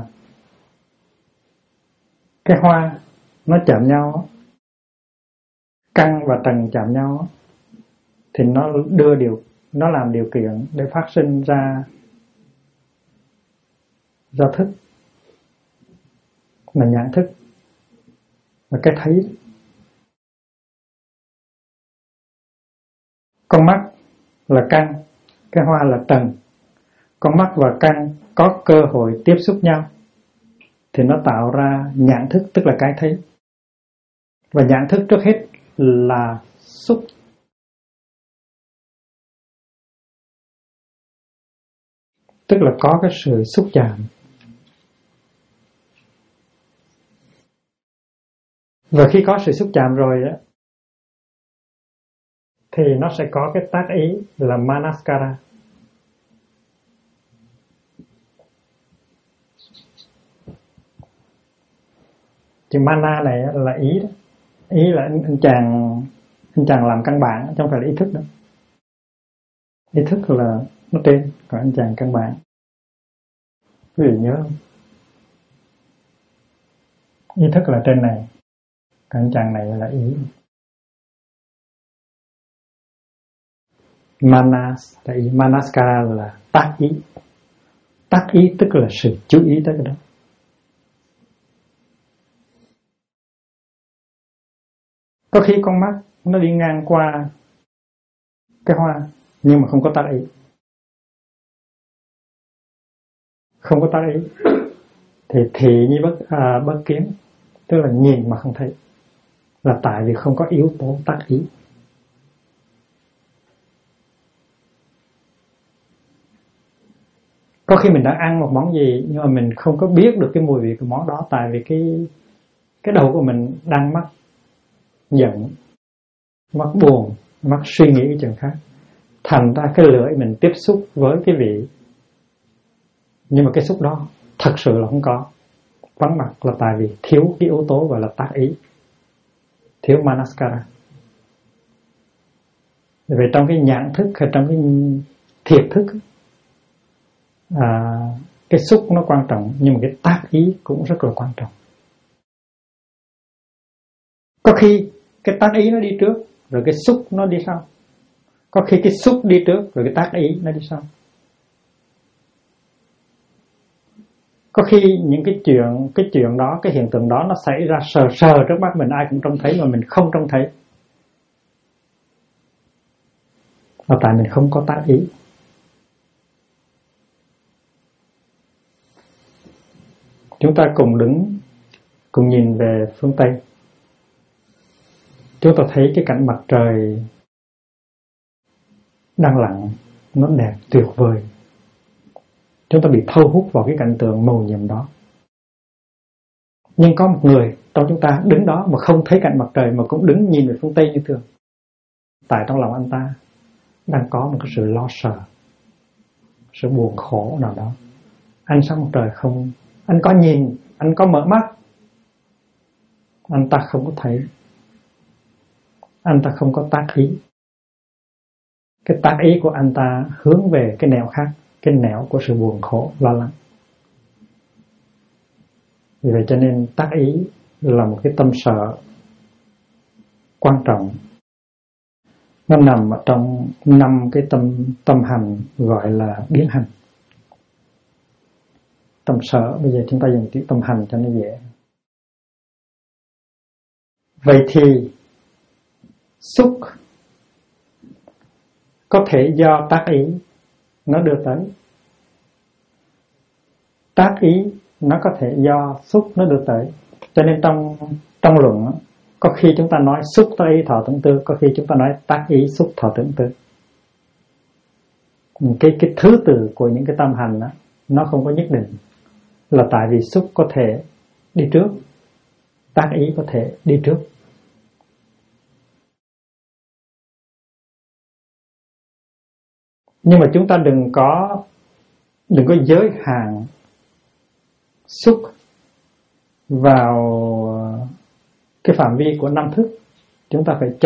cái hoa nó chạm nhau, căn và trần chạm nhau, thì nó làm điều kiện để phát sinh ra thức, là nhãn thức, và cái thấy. Con mắt là căn, cái hoa là trần. Con mắt và căn có cơ hội tiếp xúc nhau thì nó tạo ra nhãn thức, tức là cái thấy. Và nhãn thức trước hết là xúc. Tức là có cái sự xúc chạm. Và khi có sự xúc chạm rồi á, thì nó sẽ có cái tác ý là manaskara. Chữ mana này là ý đó. Ý là anh chàng làm căn bản, chứ không phải là ý thức đâu. Ý thức là nó trên, còn anh chàng căn bản. Quý vị nhớ không? Ý thức là trên này, còn anh chàng này là ý. Manas là ý, manaskara là tác ý. Tác ý tức là sự chú ý tới cái đó. Có khi con mắt nó đi ngang qua cái hoa nhưng mà không có tác ý. Không có tác ý thì thị như bất kiến, tức là nhìn mà không thấy, là tại vì không có yếu tố tác ý. Có khi mình đã ăn một món gì nhưng mà mình không có biết được cái mùi vị của món đó, tại vì cái đầu của mình đang mắc giận, mắc buồn, mắc suy nghĩ cái chuyện khác. Thành ra cái lưỡi mình tiếp xúc với cái vị, nhưng mà cái xúc đó thật sự là không có, vắng mặt, là tại vì thiếu cái yếu tố gọi là tác ý, thiếu manaskara. Vì trong cái nhãn thức hay trong cái thiệt thức, cái xúc nó quan trọng, nhưng mà cái tác ý cũng rất là quan trọng. Có khi cái tác ý nó đi trước rồi cái xúc nó đi sau. Có khi cái xúc đi trước rồi cái tác ý nó đi sau. Có khi những cái chuyện đó, cái hiện tượng đó nó xảy ra sờ trước mắt mình, ai cũng trông thấy mà mình không trông thấy, là tại mình không có tác ý. Chúng ta cùng nhìn về phương Tây. Chúng ta thấy cái cảnh mặt trời đang lặn, nó đẹp tuyệt vời. Chúng ta bị thâu hút vào cái cảnh tượng màu nhiệm đó. Nhưng có một người trong chúng ta đứng đó mà không thấy cảnh mặt trời, mà cũng đứng nhìn về phương Tây như thường. Tại trong lòng anh ta đang có một cái sự lo sợ, sự buồn khổ nào đó. Ánh sáng mặt trời không, anh có nhìn, anh có mở mắt, anh ta không có thấy, anh ta không có tác ý. Cái tác ý của anh ta hướng về cái nẻo khác, cái nẻo của sự buồn khổ, lo lắng. Vì vậy cho nên tác ý là một cái tâm sở quan trọng. Nó nằm ở trong 5 cái tâm hành gọi là biến hành. Tâm sở, bây giờ chúng ta dùng chữ tâm hành cho nó dễ. Vậy thì xúc có thể do tác ý nó đưa tới. Tác ý nó có thể do xúc nó đưa tới. Cho nên trong luận có khi chúng ta nói xúc tác ý thọ tưởng tư, có khi chúng ta nói tác ý xúc thọ tưởng tư. Cái thứ tự của những cái tâm hành đó, nó không có nhất định, là tại vì xúc có thể đi trước, tác ý có thể đi trước. Nhưng mà chúng ta đừng có giới hạn xúc vào cái phạm vi của năm thức. Chúng ta phải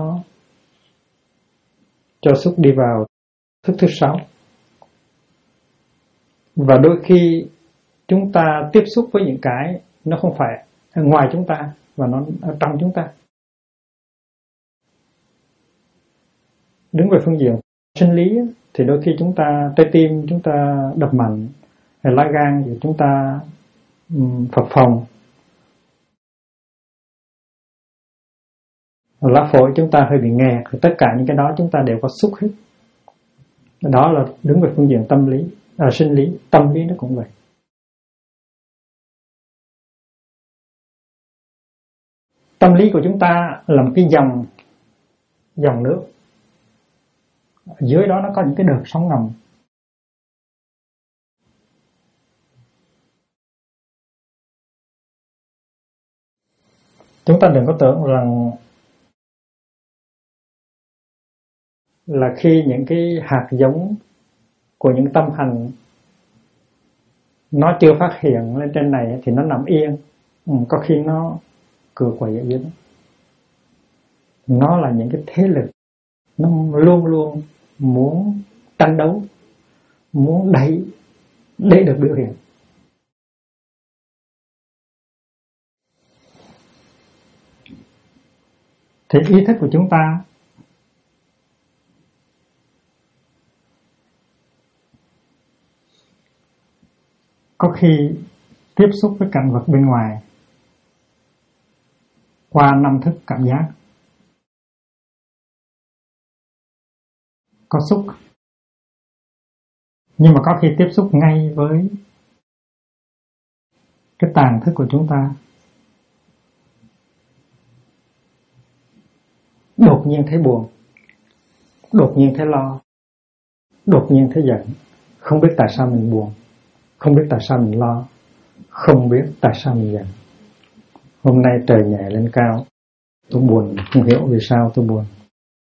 cho xúc đi vào thức thứ 6. Và đôi khi chúng ta tiếp xúc với những cái nó không phải ở ngoài chúng ta, và nó ở trong chúng ta. Đứng về phương diện sinh lý thì đôi khi chúng ta, trái tim chúng ta đập mạnh, hay lá gan thì chúng ta phập phồng, lá phổi chúng ta hơi bị nghẹt, thì tất cả những cái đó chúng ta đều có xúc hết. Đó là đứng về phương diện tâm lý, sinh lý, tâm lý nó cũng vậy. Tâm lý của chúng ta là một cái dòng nước. Dưới đó nó có những cái đợt sóng ngầm. Chúng ta đừng có tưởng rằng là khi những cái hạt giống của những tâm hành nó chưa phát hiện lên trên này thì nó nằm yên. Có khi nó cựa quậy ở dưới đó. Nó là những cái thế lực, nó luôn luôn muốn tranh đấu, muốn đẩy được biểu hiện. Thì ý thức của chúng ta có khi tiếp xúc với cảnh vật bên ngoài qua năm thức cảm giác, có xúc. Nhưng mà có khi tiếp xúc ngay với cái tàng thức của chúng ta, đột nhiên thấy buồn, đột nhiên thấy lo, đột nhiên thấy giận. Không biết tại sao mình buồn, không biết tại sao mình lo, không biết tại sao mình giận. Hôm nay trời nhẹ lên cao, tôi buồn, không hiểu vì sao tôi buồn.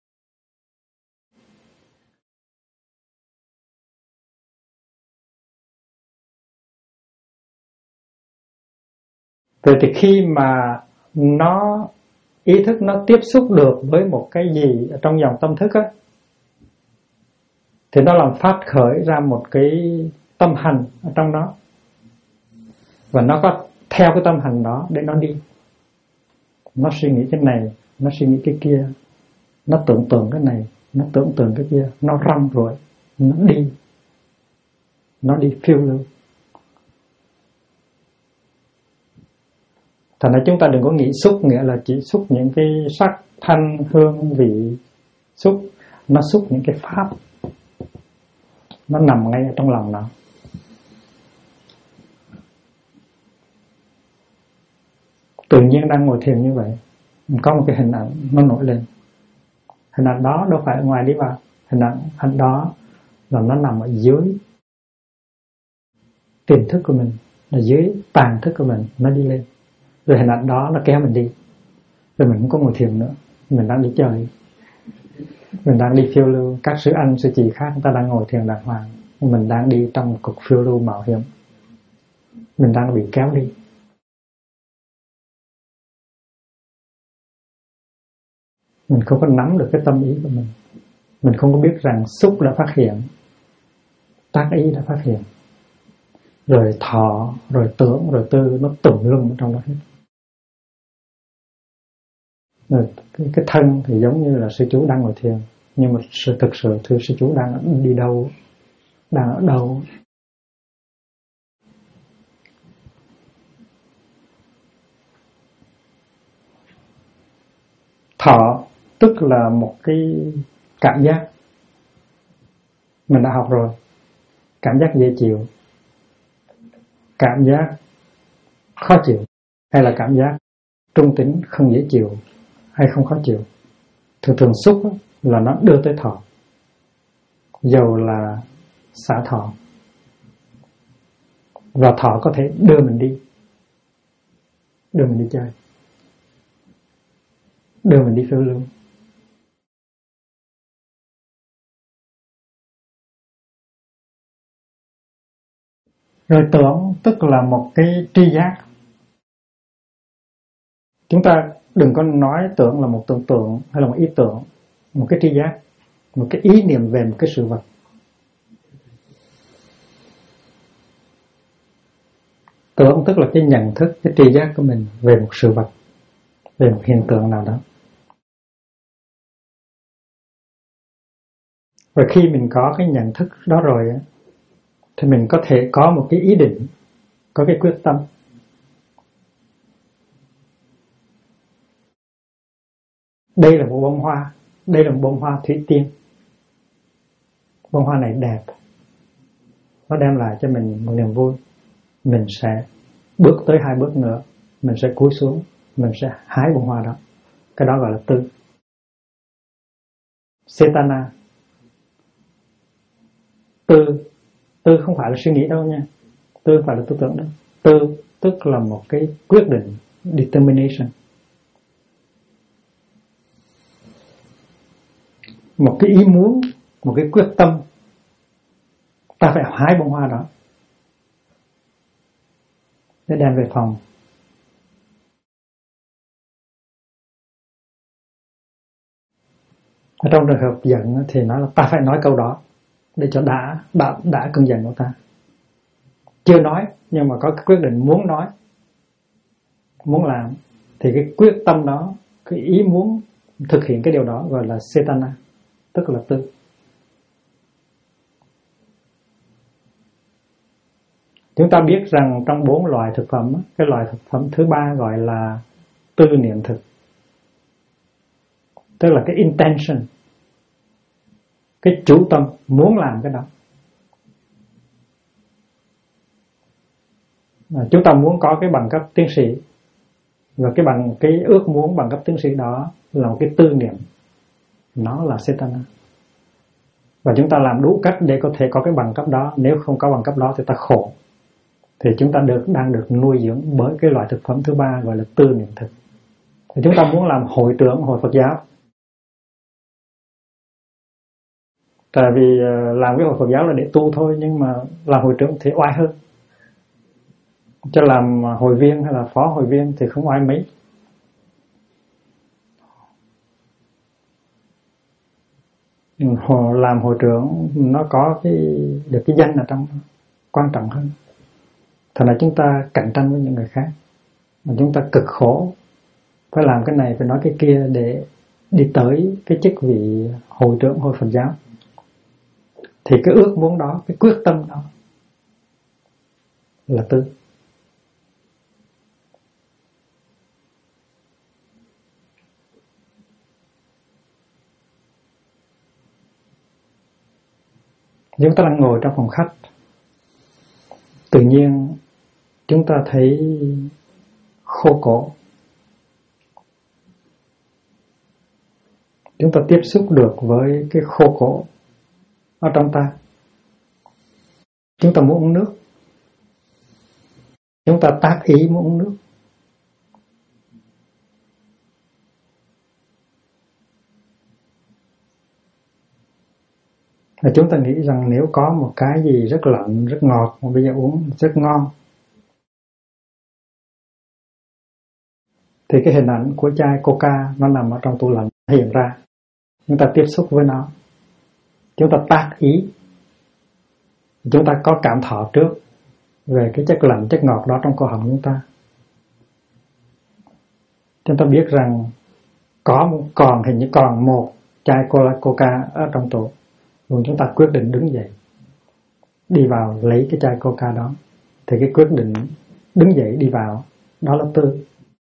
Vậy thì khi mà ý thức nó tiếp xúc được với một cái gì ở trong dòng tâm thức á, thì nó làm phát khởi ra một cái tâm hành ở trong đó. Và nó có theo cái tâm hành đó để nó đi. Nó suy nghĩ cái này, nó suy nghĩ cái kia, nó tưởng tượng cái này, nó tưởng tượng cái kia, nó rong rồi, nó đi phiêu lưu. Thành ra chúng ta đừng có nghĩ xúc nghĩa là chỉ xúc những cái sắc, thanh, hương, vị. Xúc, nó xúc những cái pháp, nó nằm ngay ở trong lòng nó. Tự nhiên đang ngồi thiền như vậy, có một cái hình ảnh nó nổi lên. Hình ảnh đó đâu phải ở ngoài đi vào. Hình ảnh đó là nó nằm ở dưới tiềm thức của mình, là dưới tàng thức của mình, nó đi lên. Rồi hình ảnh đó nó kéo mình đi. Rồi mình không có ngồi thiền nữa, mình đang đi chơi, mình đang đi phiêu lưu. Các sư anh sư chị khác người ta đang ngồi thiền đàng hoàng, mình đang đi trong một cuộc phiêu lưu mạo hiểm, mình đang bị kéo đi. Mình không có nắm được cái tâm ý của mình không có biết rằng xúc đã phát hiện, tác ý đã phát hiện, rồi thọ, rồi tưởng, rồi tư, nó tùm lum trong đó hết. Rồi cái thân thì giống như là sư chú đang ngồi thiền, nhưng mà thực sự thưa sư chú đang đi đâu, đang ở đâu. Thọ tức là một cái cảm giác mình đã học rồi, cảm giác dễ chịu. cảm giác khó chịu, hay là cảm giác trung tính không dễ chịu hay không khó chịu. Thường xúc là nó đưa tới thọ, dầu là xả thọ, và thọ có thể đưa mình đi chơi, đưa mình đi phiêu lưu. Rồi tưởng tức là một cái tri giác. Chúng ta đừng có nói tưởng là một tưởng tượng hay là một ý tưởng, một cái tri giác, một cái ý niệm về một cái sự vật. Tưởng tức là cái nhận thức, cái tri giác của mình về một sự vật, về một hiện tượng nào đó. Và khi mình có cái nhận thức đó rồi thì mình có thể có một cái ý định, có cái quyết tâm. Đây là một bông hoa, đây là một bông hoa thủy tiên. Bông hoa này đẹp, nó đem lại cho mình một niềm vui. Mình sẽ bước tới 2 bước nữa, mình sẽ cúi xuống, mình sẽ hái bông hoa đó. Cái đó gọi là tư. Cetana. Tư không phải là suy nghĩ đâu nha. Tư không phải là tư tưởng đâu. Tư tức là một cái quyết định, determination. Một cái ý muốn, một cái quyết tâm. Ta phải hái bông hoa đó để đem về phòng. Ở trong trường hợp giận thì nói là ta phải nói câu đó để cho đã cơn giận của ta. Chưa nói nhưng mà có cái quyết định muốn nói, muốn làm, thì cái quyết tâm đó, cái ý muốn thực hiện cái điều đó gọi là cetana, tức là tư. Chúng ta biết rằng trong 4 loại thực phẩm, cái loại thực phẩm thứ 3 gọi là tư niệm thực, tức là cái intention, cái chủ tâm muốn làm cái đó. Chúng ta muốn có cái bằng cấp tiến sĩ, và cái ước muốn bằng cấp tiến sĩ đó là một cái tư niệm, nó là cetana. Và chúng ta làm đủ cách để có thể có cái bằng cấp đó. Nếu không có bằng cấp đó thì ta khổ. Thì chúng ta đang được nuôi dưỡng bởi cái loại thực phẩm thứ 3 gọi là tư niệm thực. Thì chúng ta muốn làm hội trưởng hội Phật giáo, tại vì làm cái hội Phật giáo là để tu thôi, nhưng mà làm hội trưởng thì oai hơn. Cho làm hội viên hay là phó hội viên thì không oai mấy. Làm hội trưởng nó có được cái danh ở trong, quan trọng hơn. Thành ra chúng ta cạnh tranh với những người khác, mà chúng ta cực khổ, phải làm cái này, phải nói cái kia để đi tới cái chức vị hội trưởng hội Phật giáo. Thì cái ước muốn đó, cái quyết tâm đó là tư. Chúng ta đang ngồi trong phòng khách, tự nhiên chúng ta thấy khô cổ. Chúng ta tiếp xúc được với cái khô cổ ở trong ta. Chúng ta muốn uống nước. Chúng ta tác ý muốn uống nước. Và chúng ta nghĩ rằng nếu có một cái gì rất lạnh, rất ngọt mà bây giờ uống rất ngon, thì cái hình ảnh của chai Coca nó nằm ở trong tủ lạnh hiện ra. Chúng ta tiếp xúc với nó, chúng ta tác ý, chúng ta có cảm thọ trước về cái chất lạnh, chất ngọt đó trong cổ họng chúng ta. Chúng ta biết rằng hình như còn một chai Coca ở trong tủ. Rồi chúng ta quyết định đứng dậy, đi vào lấy cái chai Coca đó. Thì cái quyết định đứng dậy đi vào, đó là tư.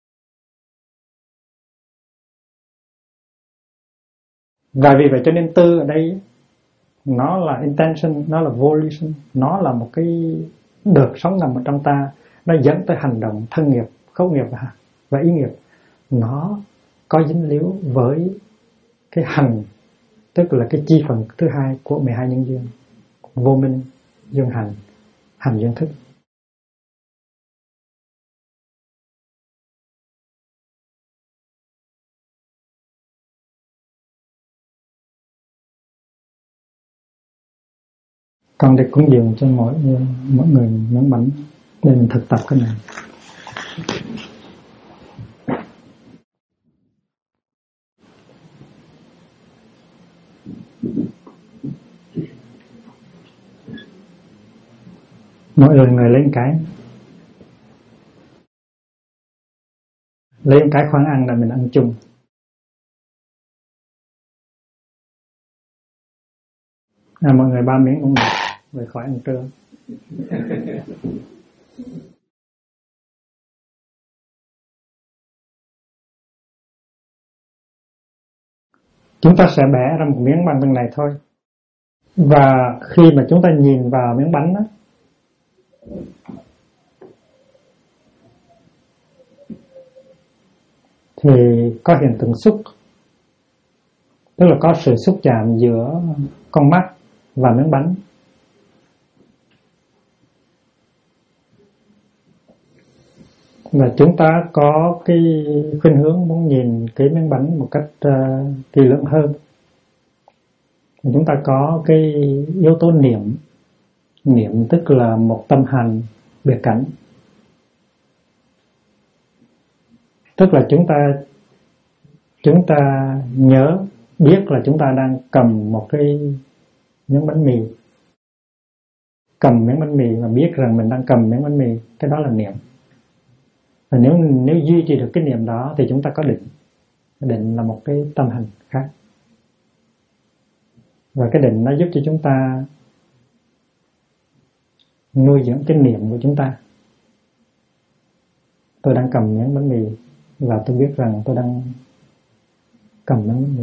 Và vì vậy cho nên tư ở đây nó là intention, nó là volition, nó là một cái được sống nằm ở trong ta, nó dẫn tới hành động thân nghiệp, khẩu nghiệp và ý nghiệp. Nó có dính líu với cái hành, tức là cái chi phần thứ hai của 12 nhân duyên: vô minh, duyên hành, hành duyên thức. Con để cúng dường cho mỗi người miếng bánh để mình thực tập cái này. Mỗi người lấy một cái khoản ăn là mình ăn chung. Mọi người 3 miếng cũng được, rồi khỏi ăn trưa. Chúng ta sẽ bẻ ra một miếng bằng từng này thôi. Và khi mà chúng ta nhìn vào miếng bánh đó, thì có hiện tượng xúc, tức là có sự xúc chạm giữa con mắt và miếng bánh. Và chúng ta có cái khuynh hướng muốn nhìn cái miếng bánh một cách kỹ lưỡng hơn. Chúng ta có cái yếu tố niệm tức là một tâm hành biệt cảnh. Tức là chúng ta nhớ biết là chúng ta đang cầm một cái miếng bánh mì, cầm miếng bánh mì và biết rằng mình đang cầm miếng bánh mì, cái đó là niệm. Và nếu duy trì được cái niệm đó thì chúng ta có định. Định là một cái tâm hành khác. Và cái định nó giúp cho chúng ta nuôi dưỡng cái niệm của chúng ta. Tôi đang cầm miếng bánh mì và tôi biết rằng tôi đang cầm miếng bánh mì.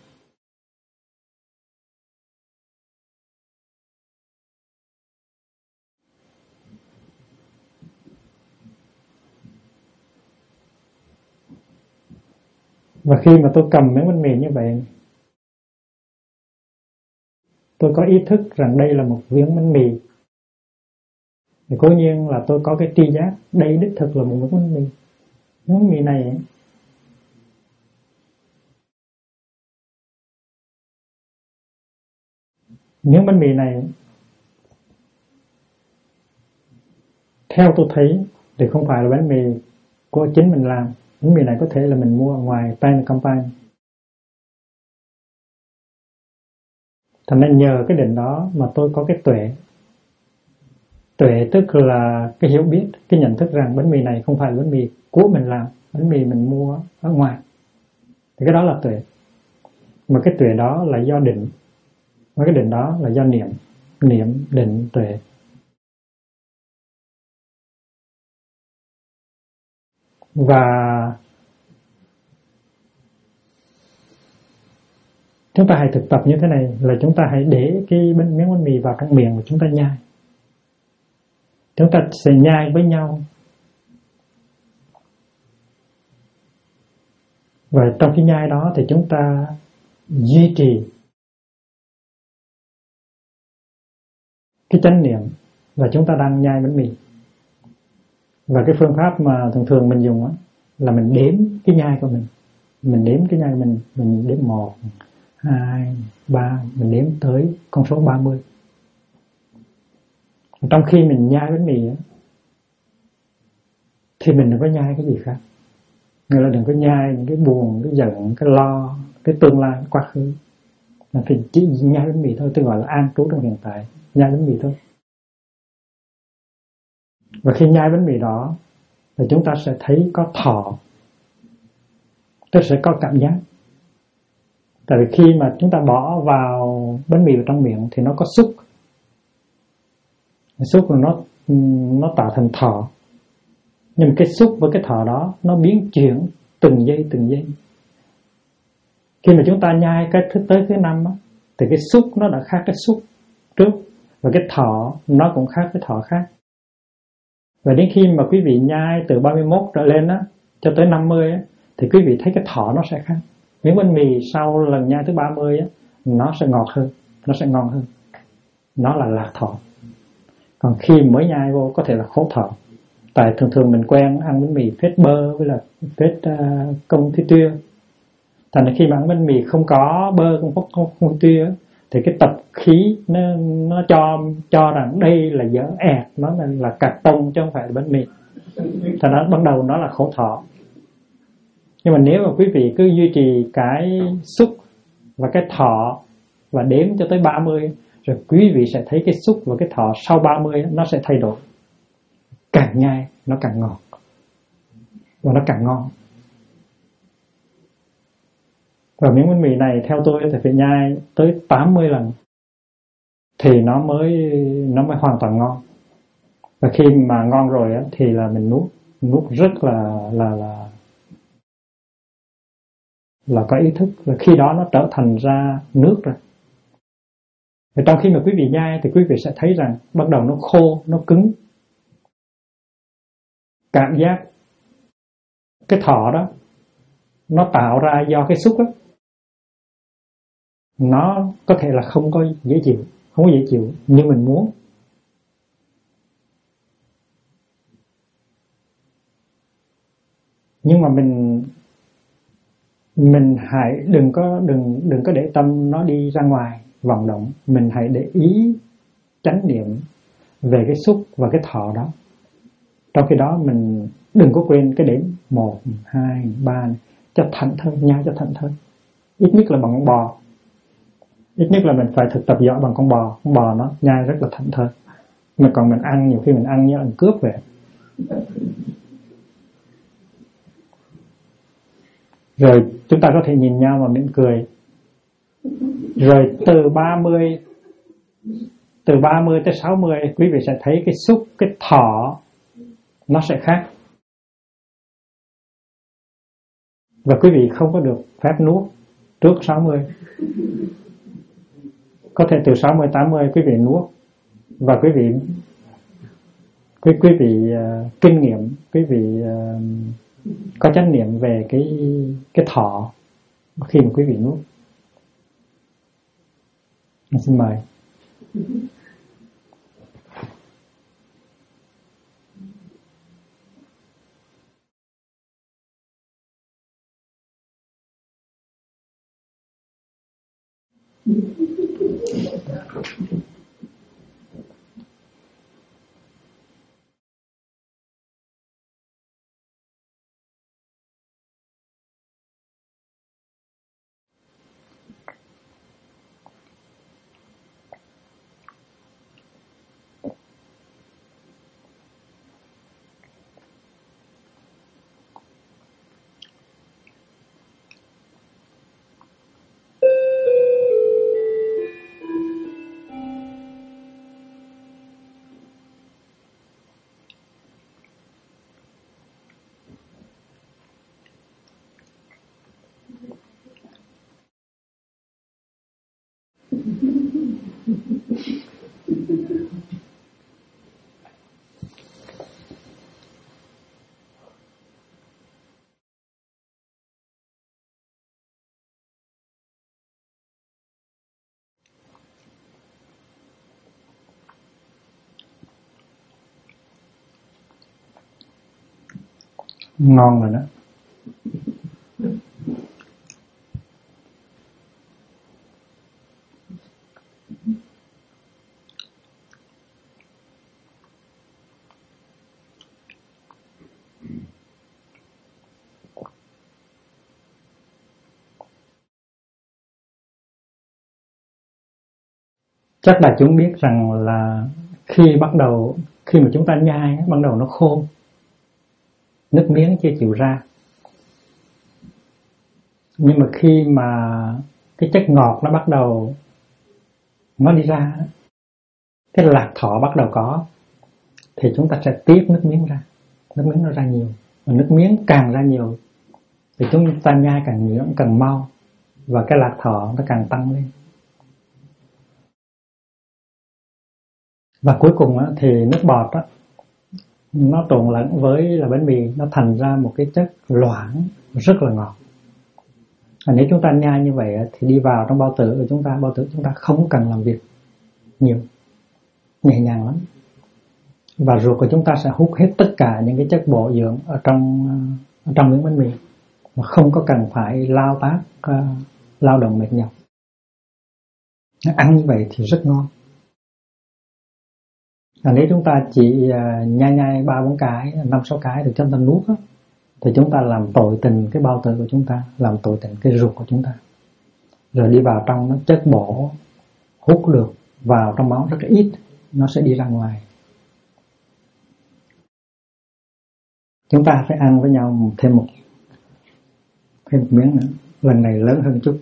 Và khi mà tôi cầm miếng bánh mì như vậy, tôi có ý thức rằng đây là một miếng bánh mì. Thì cố nhiên là tôi có cái tri giác, đây đích thực là một miếng bánh mì. Miếng bánh mì này theo tôi thấy thì không phải là bánh mì của chính mình làm. Bánh mì này có thể là mình mua ở ngoài Pan Company. Thành nên nhờ cái định đó mà tôi có cái tuệ. Tuệ tức là cái hiểu biết, cái nhận thức rằng bánh mì này không phải là bánh mì của mình làm, bánh mì mình mua ở ngoài. Thì cái đó là tuệ. Mà cái tuệ đó là do định. Mà cái định đó là do niệm, định, tuệ. Và chúng ta hãy thực tập như thế này, là chúng ta hãy để cái miếng bánh mì vào trong miệng và chúng ta nhai. Chúng ta sẽ nhai với nhau. Và trong khi nhai đó thì chúng ta duy trì cái chánh niệm là chúng ta đang nhai bánh mì. Và cái phương pháp mà thường mình dùng là mình đếm cái nhai của mình. Mình đếm cái nhai mình đếm 1, 2, 3, mình đếm tới con số 30. Trong khi mình nhai bánh mì thì mình đừng có nhai cái gì khác. Nghĩa là đừng có nhai những cái buồn, cái giận, cái lo, cái tương lai, cái quá khứ. Mà thì chỉ nhai bánh mì thôi, tôi gọi là an trú trong hiện tại. Nhai bánh mì thôi. Và khi nhai bánh mì đó thì chúng ta sẽ thấy có thọ, tức sẽ có cảm giác. Tại vì khi mà chúng ta bỏ vào bánh mì vào trong miệng thì nó có xúc. Xúc là nó tạo thành thọ. Nhưng cái xúc với cái thọ đó nó biến chuyển từng giây. Khi mà chúng ta nhai cái tới thứ 5 thì cái xúc nó đã khác cái xúc trước. Và cái thọ nó cũng khác với thọ khác. Và đến khi mà quý vị nhai từ 31 trở lên á, cho tới 50 á, thì quý vị thấy cái thọ nó sẽ khác. Miếng bánh mì sau lần nhai thứ 30 á, nó sẽ ngọt hơn, nó sẽ ngon hơn. Nó là lạc thọ. Còn khi mới nhai vô có thể là khổ thọ. Tại thường mình quen ăn bánh mì phết bơ với là phết công thi tuyết. Thành ra khi mà ăn bánh mì không có bơ, không thi tuyết, thì cái tập khí nó cho rằng đây là dở ẹt, nó là cạc tông chứ không phải là bánh mì. Thành ra ban đầu nó là khổ thọ. Nhưng mà nếu mà quý vị cứ duy trì cái xúc và cái thọ và đếm cho tới 30, rồi quý vị sẽ thấy cái xúc và cái thọ sau 30 nó sẽ thay đổi. Càng nhai nó càng ngọt và nó càng ngon. Và miếng bánh mì này theo tôi thì phải nhai tới 80 lần thì nó mới hoàn toàn ngon. Và khi mà ngon rồi á, thì là mình nuốt rất là có ý thức, là khi đó nó trở thành ra nước rồi. Và trong khi mà quý vị nhai thì quý vị sẽ thấy rằng bắt đầu nó khô, nó cứng. Cảm giác cái thọ đó nó tạo ra do cái xúc á, nó có thể là không có dễ chịu như mình muốn. Nhưng mà mình hãy đừng có để tâm nó đi ra ngoài vọng động. Mình hãy để ý chánh niệm về cái xúc và cái thọ đó. Trong khi đó mình đừng có quên cái đếm 1, 2, 3 này, cho thảnh thơi, nhai cho thảnh thơi. Ít nhất là bằng con bò. Ít nhất là mình phải thực tập giỏi bằng con bò. Con bò nó nhai rất là thảnh thơi. Mà còn mình ăn, nhiều khi mình ăn như ăn cướp vậy. Rồi chúng ta có thể nhìn nhau mà mỉm cười. Rồi từ 30 tới 60 quý vị sẽ thấy cái xúc, cái thọ nó sẽ khác. Và quý vị không có được phép nuốt trước 60. Có thể từ 60, 80 quý vị nuốt. Và quý vị kinh nghiệm, quý vị có chánh niệm về cái thọ khi mà quý vị nuốt. Xin mời. Ngon rồi đó. Chắc là chúng biết rằng là khi mà chúng ta nhai, ban đầu nó khô, nước miếng chưa chịu ra. Nhưng mà khi mà cái chất ngọt nó bắt đầu nó đi ra, cái lạc thọ bắt đầu có, thì chúng ta sẽ tiếp nước miếng ra. Nước miếng nó ra nhiều. Và nước miếng càng ra nhiều thì chúng ta nhai càng nhiều, càng mau. Và cái lạc thọ nó càng tăng lên. Và cuối cùng thì nước bọt nó trộn lẫn với là bánh mì, nó thành ra một cái chất loãng rất là ngọt. Nếu chúng ta nhai như vậy thì đi vào trong bao tử của chúng ta, bao tử chúng ta không cần làm việc nhiều, nhẹ nhàng lắm. Và ruột của chúng ta sẽ hút hết tất cả những cái chất bổ dưỡng ở trong miếng bánh mì, mà không có cần phải lao tác, lao động mệt nhọc. Ăn như vậy thì rất ngon. Nếu chúng ta chỉ nhai 3-4 cái, 5-6 cái thì chúng ta nuốt á, thì chúng ta làm tội tình cái bao tử của chúng ta, làm tội tình cái ruột của chúng ta. Rồi đi vào trong nó chất bổ hút được vào trong máu rất là ít, nó sẽ đi ra ngoài. Chúng ta phải ăn với nhau thêm một miếng nữa, lần này lớn hơn chút.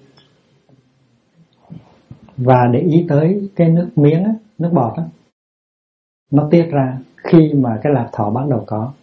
Và để ý tới cái nước miếng á, nước bọt á, nó tiết ra khi mà cái lạc thọ bắt đầu có.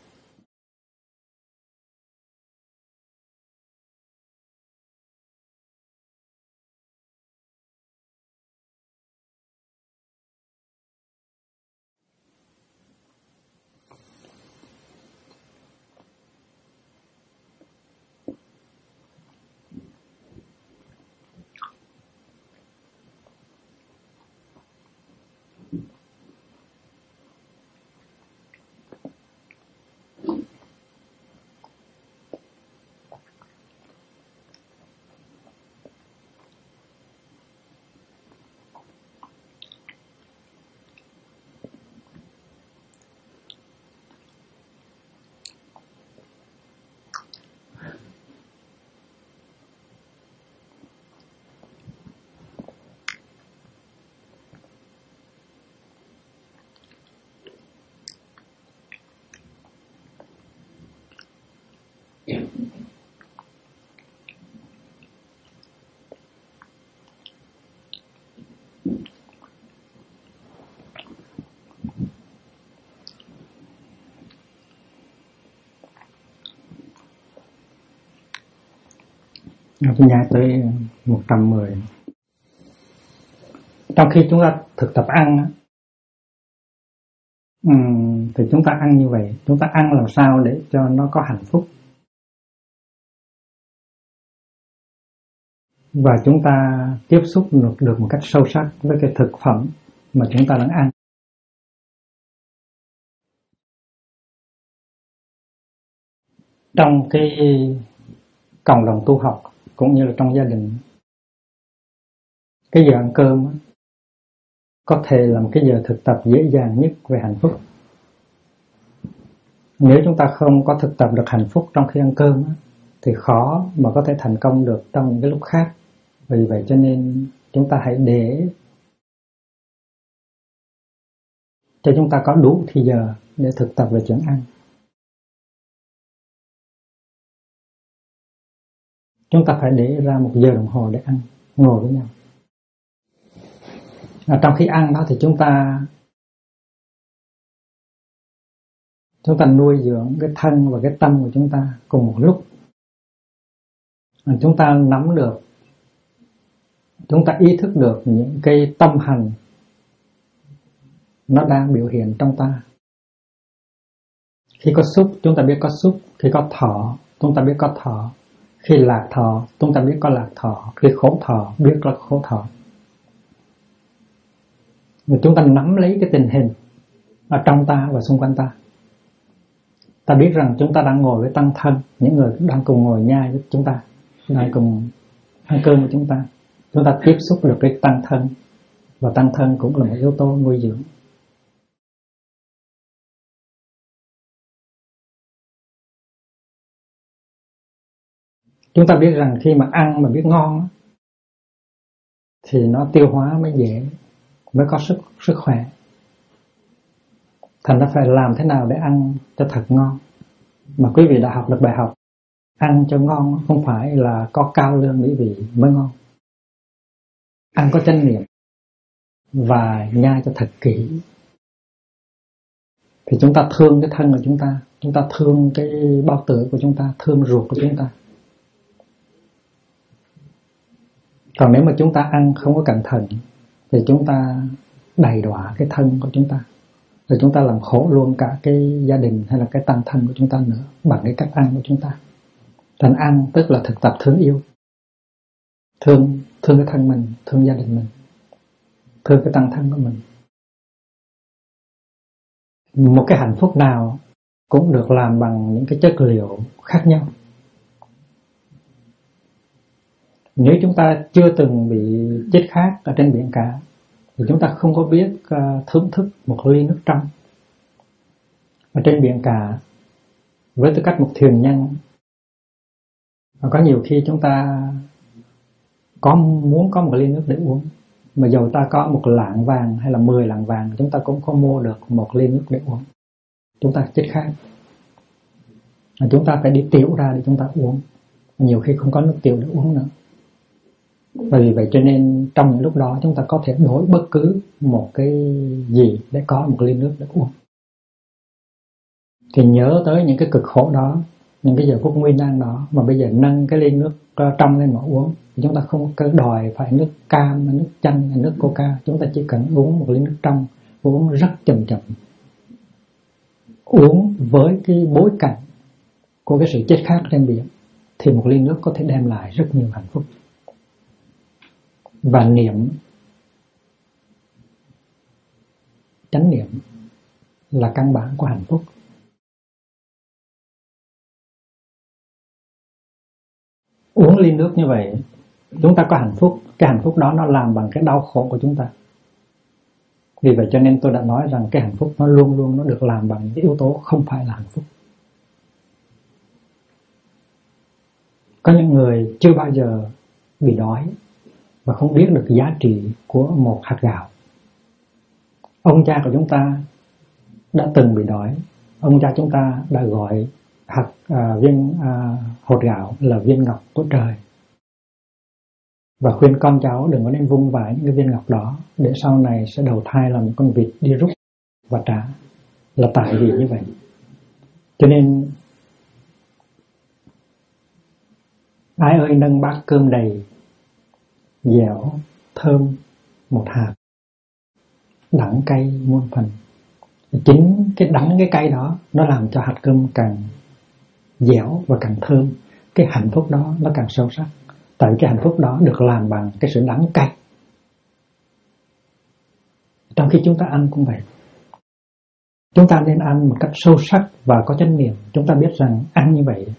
Tôi nhai tới 110. Trong khi chúng ta thực tập ăn thì chúng ta ăn như vậy, chúng ta ăn làm sao để cho nó có hạnh phúc, và chúng ta tiếp xúc được một cách sâu sắc với cái thực phẩm mà chúng ta đang ăn. Trong cái cộng đồng tu học cũng như là trong gia đình, cái giờ ăn cơm có thể là một cái giờ thực tập dễ dàng nhất về hạnh phúc. Nếu chúng ta không có thực tập được hạnh phúc trong khi ăn cơm thì khó mà có thể thành công được trong những cái lúc khác. Vì vậy cho nên chúng ta hãy để cho chúng ta có đủ thì giờ để thực tập về chuyện ăn. Chúng ta phải để ra 1 giờ đồng hồ để ăn, ngồi với nhau. Trong khi ăn đó thì chúng ta nuôi dưỡng cái thân và cái tâm của chúng ta cùng một lúc. Chúng ta nắm được, chúng ta ý thức được những cái tâm hành nó đang biểu hiện trong ta. Khi có xúc, chúng ta biết có xúc. Khi có thọ, chúng ta biết có thọ. Khi lạc thọ, chúng ta biết có lạc thọ. Khi khổ thọ, biết là khổ thọ. Và chúng ta nắm lấy cái tình hình ở trong ta và xung quanh ta. Ta biết rằng chúng ta đang ngồi với tăng thân, những người đang cùng ngồi nhai với chúng ta, đang cùng ăn cơm với chúng ta. Chúng ta tiếp xúc được cái tăng thân, và tăng thân cũng là một yếu tố nuôi dưỡng. Chúng ta biết rằng khi mà ăn mà biết ngon thì nó tiêu hóa mới dễ, mới có sức khỏe. Thành ra phải làm thế nào để ăn cho thật ngon. Mà quý vị đã học được bài học ăn cho ngon không phải là có cao lương mỹ vị mới ngon. Ăn có chánh niệm và nhai cho thật kỹ thì chúng ta thương cái thân của chúng ta thương cái bao tử của chúng ta, thương ruột của chúng ta. Còn nếu mà chúng ta ăn không có cẩn thận thì chúng ta đầy đọa cái thân của chúng ta. rồi chúng ta làm khổ luôn cả cái gia đình hay là cái tăng thân của chúng ta nữa bằng cái cách ăn của chúng ta. Thành ăn tức là thực tập thương yêu, thương cái thân mình, thương gia đình mình, thương cái tăng thân của mình. Một cái hạnh phúc nào cũng được làm bằng những cái chất liệu khác nhau. Nếu chúng ta chưa từng bị chết khát ở trên biển cả thì chúng ta không có biết thưởng thức một ly nước trong. Ở trên biển cả, với tư cách một thuyền nhân, có nhiều khi chúng ta muốn có một ly nước để uống, mà dầu ta có 1 lạng vàng hay là 10 lạng vàng, chúng ta cũng không mua được một ly nước để uống. Chúng ta chết khát, chúng ta phải đi tiểu ra để chúng ta uống. Nhiều khi không có nước tiểu để uống nữa. Bởi vì vậy cho nên trong những lúc đó chúng ta có thể đổi bất cứ một cái gì để có một ly nước để uống. Thì nhớ tới những cái cực khổ đó, những cái giờ phút nguy nan đó, mà bây giờ nâng cái ly nước trong lên mà uống, thì chúng ta không có đòi phải nước cam, nước chanh, nước coca. Chúng ta chỉ cần uống một ly nước trong, uống rất chậm chậm, uống với cái bối cảnh của cái sự chết khát trên biển, thì một ly nước có thể đem lại rất nhiều hạnh phúc. Và niệm, chánh niệm là căn bản của hạnh phúc. Uống ly nước như vậy, chúng ta có hạnh phúc. Cái hạnh phúc đó nó làm bằng cái đau khổ của chúng ta. Vì vậy cho nên tôi đã nói rằng cái hạnh phúc nó luôn luôn nó được làm bằng những yếu tố không phải là hạnh phúc. Có những người chưa bao giờ bị đói và không biết được giá trị của một hạt gạo. Ông cha của chúng ta đã từng bị đói. Ông cha chúng ta đã gọi viên hột gạo là viên ngọc của trời, và khuyên con cháu đừng có nên vung vãi những cái viên ngọc đó, để sau này sẽ đầu thai làm một con vịt đi rút và trả. Là tại vì như vậy. Cho nên ai ơi nâng bát cơm đầy, dẻo thơm một hạt, đắng cay muôn phần. Chính cái đắng cái cay đó nó làm cho hạt cơm càng dẻo và càng thơm. Cái hạnh phúc đó nó càng sâu sắc. Tại vì cái hạnh phúc đó được làm bằng cái sự đắng cay. Trong khi chúng ta ăn cũng vậy. Chúng ta nên ăn một cách sâu sắc và có chánh niệm. Chúng ta biết rằng ăn như vậy,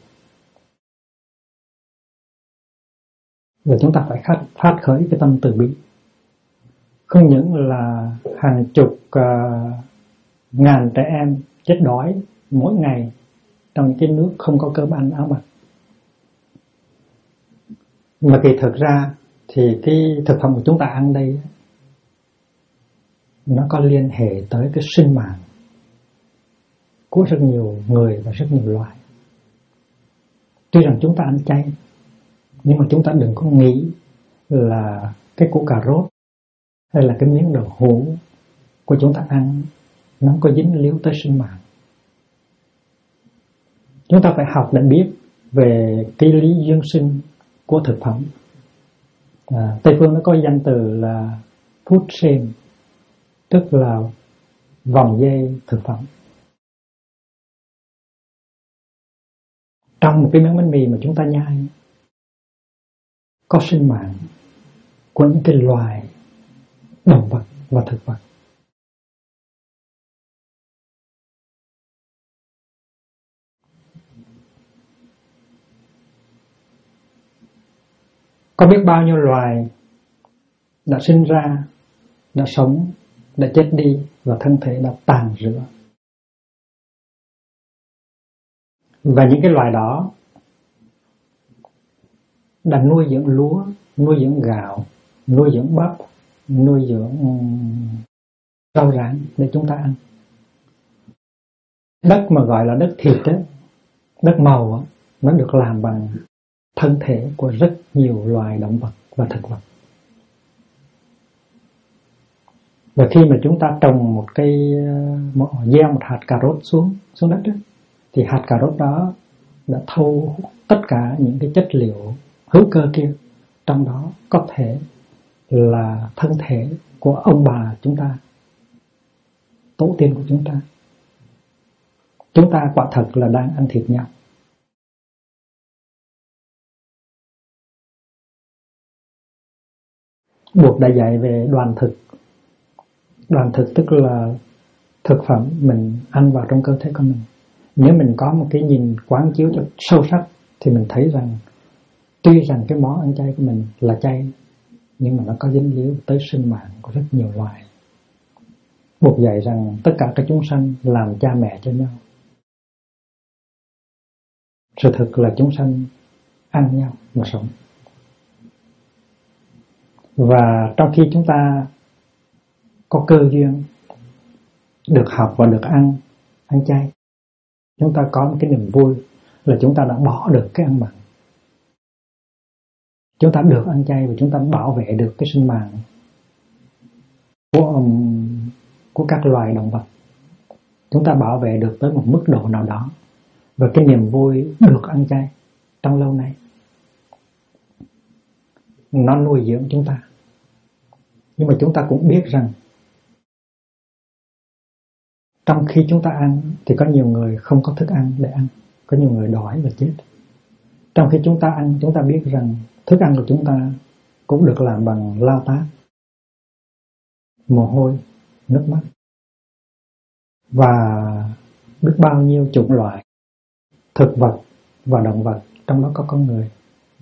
và chúng ta phải phát khởi cái tâm từ bi. Không những là hàng chục ngàn trẻ em chết đói mỗi ngày trong những cái nước không có cơm ăn áo mặc, mà kỳ thực ra thì cái thực phẩm của chúng ta ăn đây nó có liên hệ tới cái sinh mạng của rất nhiều người và rất nhiều loài. Tuy rằng chúng ta ăn chay, nhưng mà chúng ta đừng có nghĩ là cái củ cà rốt hay là cái miếng đậu hũ của chúng ta ăn nó có dính líu tới sinh mạng. Chúng ta phải học để biết về cái lý duyên sinh của thực phẩm. Tây phương nó có danh từ là food chain, tức là vòng dây thực phẩm. Trong một cái miếng bánh mì mà chúng ta nhai có sinh mạng của những cái loài động vật và thực vật. Có biết bao nhiêu loài đã sinh ra, đã sống, đã chết đi và thân thể đã tàn rữa. Và những cái loài đó đã nuôi dưỡng lúa, nuôi dưỡng gạo, nuôi dưỡng bắp, nuôi dưỡng rau rán để chúng ta ăn. Đất mà gọi là đất thịt ấy, đất màu ấy, nó được làm bằng thân thể của rất nhiều loài động vật và thực vật. Và khi mà chúng ta trồng gieo một hạt cà rốt xuống đất ấy, thì hạt cà rốt đó đã thâu hút tất cả những cái chất liệu hữu cơ kia. Trong đó có thể là thân thể của ông bà chúng ta, tổ tiên của chúng ta. Chúng ta quả thật là đang ăn thịt nhau. Buộc đã dạy về đoàn thực. Đoàn thực tức là thực phẩm mình ăn vào trong cơ thể của mình. Nếu mình có một cái nhìn quán chiếu cho sâu sắc thì mình thấy rằng tuy rằng cái món ăn chay của mình là chay, nhưng mà nó có dính líu tới sinh mạng của rất nhiều loài. Buộc dạy rằng tất cả các chúng sanh làm cha mẹ cho nhau. Sự thực là chúng sanh ăn nhau mà sống. Và trong khi chúng ta có cơ duyên được học và được ăn chay, chúng ta có một cái niềm vui là chúng ta đã bỏ được cái ăn mặn. Chúng ta được ăn chay và chúng ta bảo vệ được cái sinh mạng của các loài động vật. Chúng ta bảo vệ được tới một mức độ nào đó. Và cái niềm vui được ăn chay trong lâu nay, nó nuôi dưỡng chúng ta. Nhưng mà chúng ta cũng biết rằng trong khi chúng ta ăn thì có nhiều người không có thức ăn để ăn, có nhiều người đói và chết. Trong khi chúng ta ăn, chúng ta biết rằng thức ăn của chúng ta cũng được làm bằng lao tác, mồ hôi, nước mắt và biết bao nhiêu chủng loại thực vật và động vật, trong đó có con người.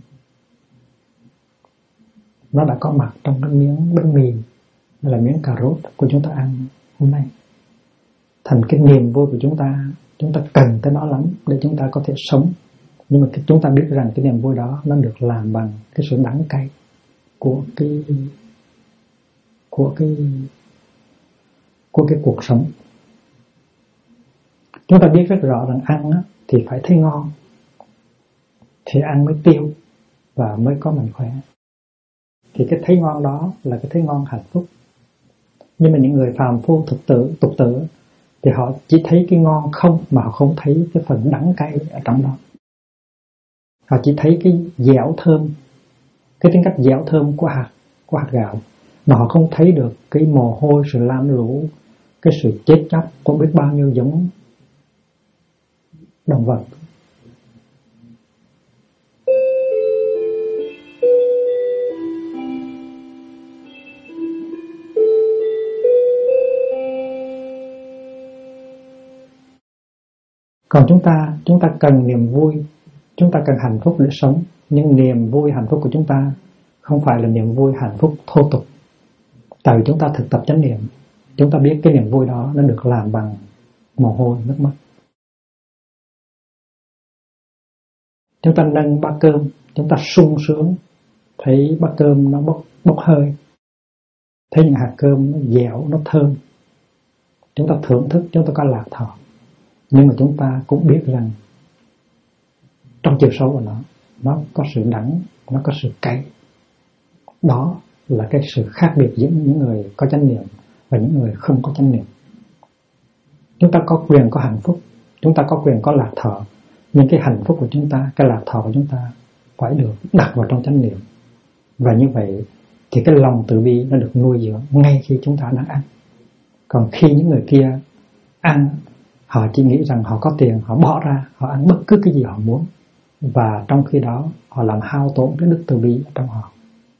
Nó đã có mặt trong cái miếng bánh mì hay là miếng cà rốt của chúng ta ăn hôm nay. Thành cái niềm vui của chúng ta cần tới nó lắm để chúng ta có thể sống. Nhưng mà chúng ta biết rằng cái niềm vui đó nó được làm bằng cái sự đắng cay của cái cuộc sống. Chúng ta biết rất rõ rằng ăn thì phải thấy ngon, thì ăn mới tiêu và mới có mạnh khỏe. Thì cái thấy ngon đó là cái thấy ngon hạnh phúc. Nhưng mà những người phàm phu tục tử thì họ chỉ thấy cái ngon không, mà họ không thấy cái phần đắng cay ở trong đó. Họ chỉ thấy cái dẻo thơm, cái tính cách dẻo thơm của hạt gạo, mà họ không thấy được cái mồ hôi, sự lam lũ, cái sự chết chóc của biết bao nhiêu giống động vật. Còn chúng ta cần niềm vui, chúng ta cần hạnh phúc để sống. Nhưng niềm vui hạnh phúc của chúng ta không phải là niềm vui hạnh phúc thô tục. Tại vì chúng ta thực tập chánh niệm, chúng ta biết cái niềm vui đó nó được làm bằng mồ hôi, nước mắt. Chúng ta nâng bát cơm, chúng ta sung sướng, thấy bát cơm nó bốc hơi, thấy những hạt cơm nó dẻo, nó thơm. Chúng ta thưởng thức, chúng ta có lạc thọ. Nhưng mà chúng ta cũng biết rằng trong chiều sâu của nó có sự đắng, nó có sự cay. Đó là cái sự khác biệt giữa những người có chánh niệm và những người không có chánh niệm. Chúng ta có quyền có hạnh phúc, chúng ta có quyền có lạc thọ. Nhưng cái hạnh phúc của chúng ta, cái lạc thọ của chúng ta phải được đặt vào trong chánh niệm. Và như vậy thì cái lòng từ bi nó được nuôi dưỡng ngay khi chúng ta đang ăn. Còn khi những người kia ăn, họ chỉ nghĩ rằng họ có tiền, họ bỏ ra, họ ăn bất cứ cái gì họ muốn. Và trong khi đó họ làm hao tổn cái đức từ bi trong họ.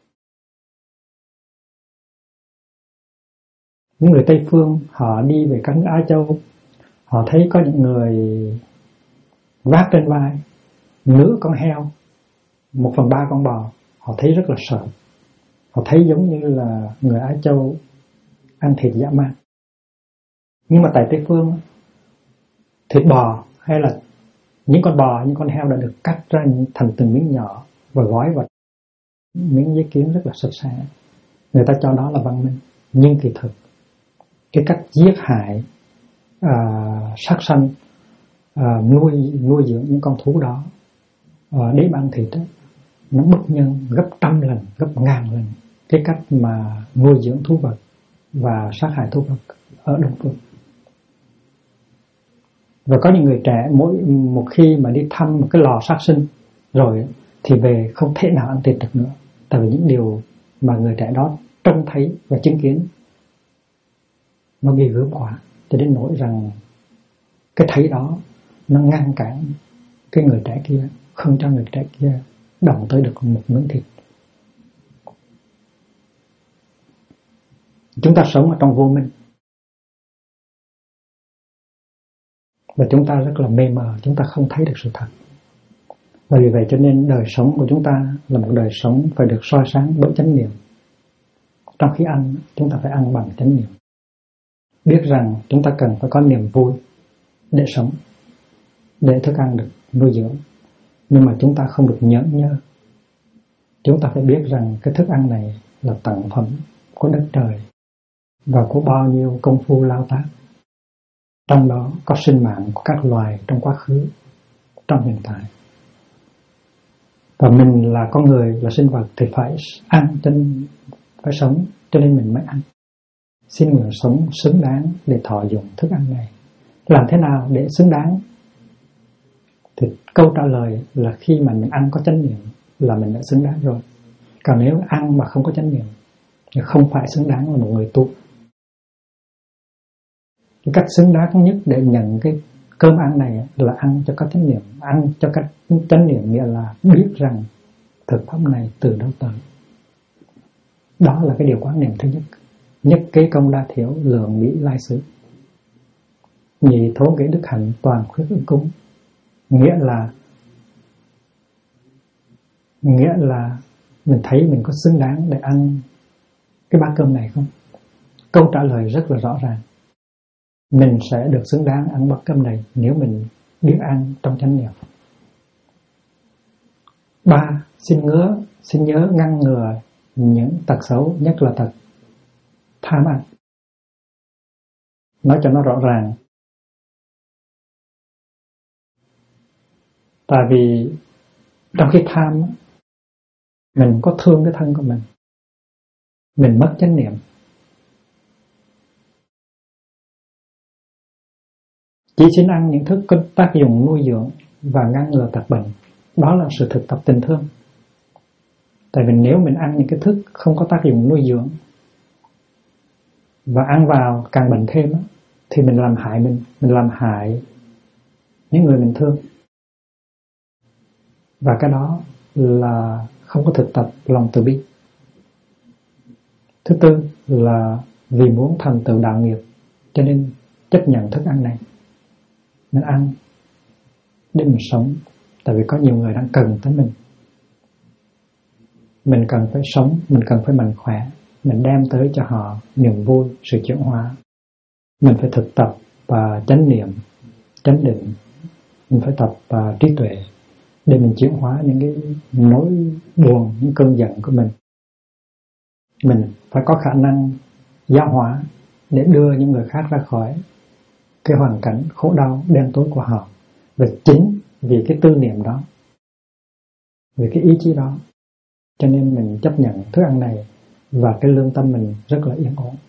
Những người Tây Phương họ đi về các nước Á Châu, họ thấy có những người vác trên vai nửa con heo, 1/3 con bò, họ thấy rất là sợ. Họ thấy giống như là người Á Châu ăn thịt dã man. Nhưng mà tại Tây Phương, thịt bò hay là những con bò, những con heo đã được cắt ra thành từng miếng nhỏ và gói vào miếng giấy kiến rất là sạch sẽ. Người ta cho đó là văn minh. Nhưng kỳ thực cái cách giết hại, sát sanh, nuôi dưỡng những con thú đó để ăn thịt đó, nó bất nhân gấp 100 lần, gấp 1000 lần cái cách mà nuôi dưỡng thú vật và sát hại thú vật ở Đông Phương. Và có những người trẻ một khi mà đi thăm một cái lò sát sinh rồi thì về không thể nào ăn thịt được nữa. Tại vì những điều mà người trẻ đó trông thấy và chứng kiến nó ghê gớm quá. cho đến nỗi rằng cái thấy đó nó ngăn cản cái người trẻ kia, không cho người trẻ kia động tới được một miếng thịt. Chúng ta sống ở trong vô minh và chúng ta rất là mê mờ, chúng ta không thấy được sự thật. Và vì vậy cho nên đời sống của chúng ta là một đời sống phải được soi sáng bởi chánh niệm. Trong khi ăn, chúng ta phải ăn bằng chánh niệm. Biết rằng chúng ta cần phải có niềm vui để sống, để thức ăn được nuôi dưỡng. Nhưng mà chúng ta không được nhẫn nhơ. Chúng ta phải biết rằng cái thức ăn này là tặng phẩm của đất trời và của bao nhiêu công phu lao tác. Trong đó có sinh mạng của các loài trong quá khứ, trong hiện tại. Và mình là con người, là sinh vật thì phải ăn, cho nên phải sống, cho nên mình mới ăn. Xin nguyện sống xứng đáng để thọ dụng thức ăn này. Làm thế nào để xứng đáng? Thì câu trả lời là khi mà mình ăn có chánh niệm là mình đã xứng đáng rồi. Còn nếu ăn mà không có chánh niệm thì không phải xứng đáng là một người tu. Cái cách xứng đáng nhất để nhận cái cơm ăn này là ăn cho có chánh niệm. Ăn cho có chánh niệm nghĩa là biết rằng thực phẩm này từ đâu tới. Đó là cái điều quan niệm thứ nhất. Nhất kế công đa thiểu, lượng mỹ lai xứ. Nhị thố nghĩa đức hạnh, toàn khuyết ứng cúng. Nghĩa là mình thấy mình có xứng đáng để ăn cái bát cơm này không? Câu trả lời rất là rõ ràng. Mình sẽ được xứng đáng ăn bát cơm này nếu mình biết ăn trong chánh niệm. 3. Xin nhớ ngăn ngừa những tật xấu, nhất là tật tham ăn. Nói cho nó rõ ràng. Tại vì trong khi tham, mình có thương cái thân của mình mất chánh niệm. Chỉ xin ăn những thức có tác dụng nuôi dưỡng và ngăn ngừa tật bệnh. Đó là sự thực tập tình thương. Tại vì nếu mình ăn những cái thức không có tác dụng nuôi dưỡng và ăn vào càng bệnh thêm thì mình làm hại mình làm hại những người mình thương. Và cái đó là không có thực tập lòng từ bi. Thứ tư là vì muốn thành tựu đạo nghiệp cho nên chấp nhận thức ăn này. Mình ăn để mình sống. Tại vì có nhiều người đang cần tới mình. Mình cần phải sống, mình cần phải mạnh khỏe. Mình đem tới cho họ niềm vui, sự chuyển hóa. Mình phải thực tập chánh niệm, chánh định. Mình phải tập trí tuệ để mình chuyển hóa những cái nỗi buồn, những cơn giận của mình. Mình phải có khả năng giáo hóa để đưa những người khác ra khỏi cái hoàn cảnh khổ đau đen tối của họ. Và chính vì cái tư niệm đó, vì cái ý chí đó, cho nên mình chấp nhận thức ăn này và cái lương tâm mình rất là yên ổn.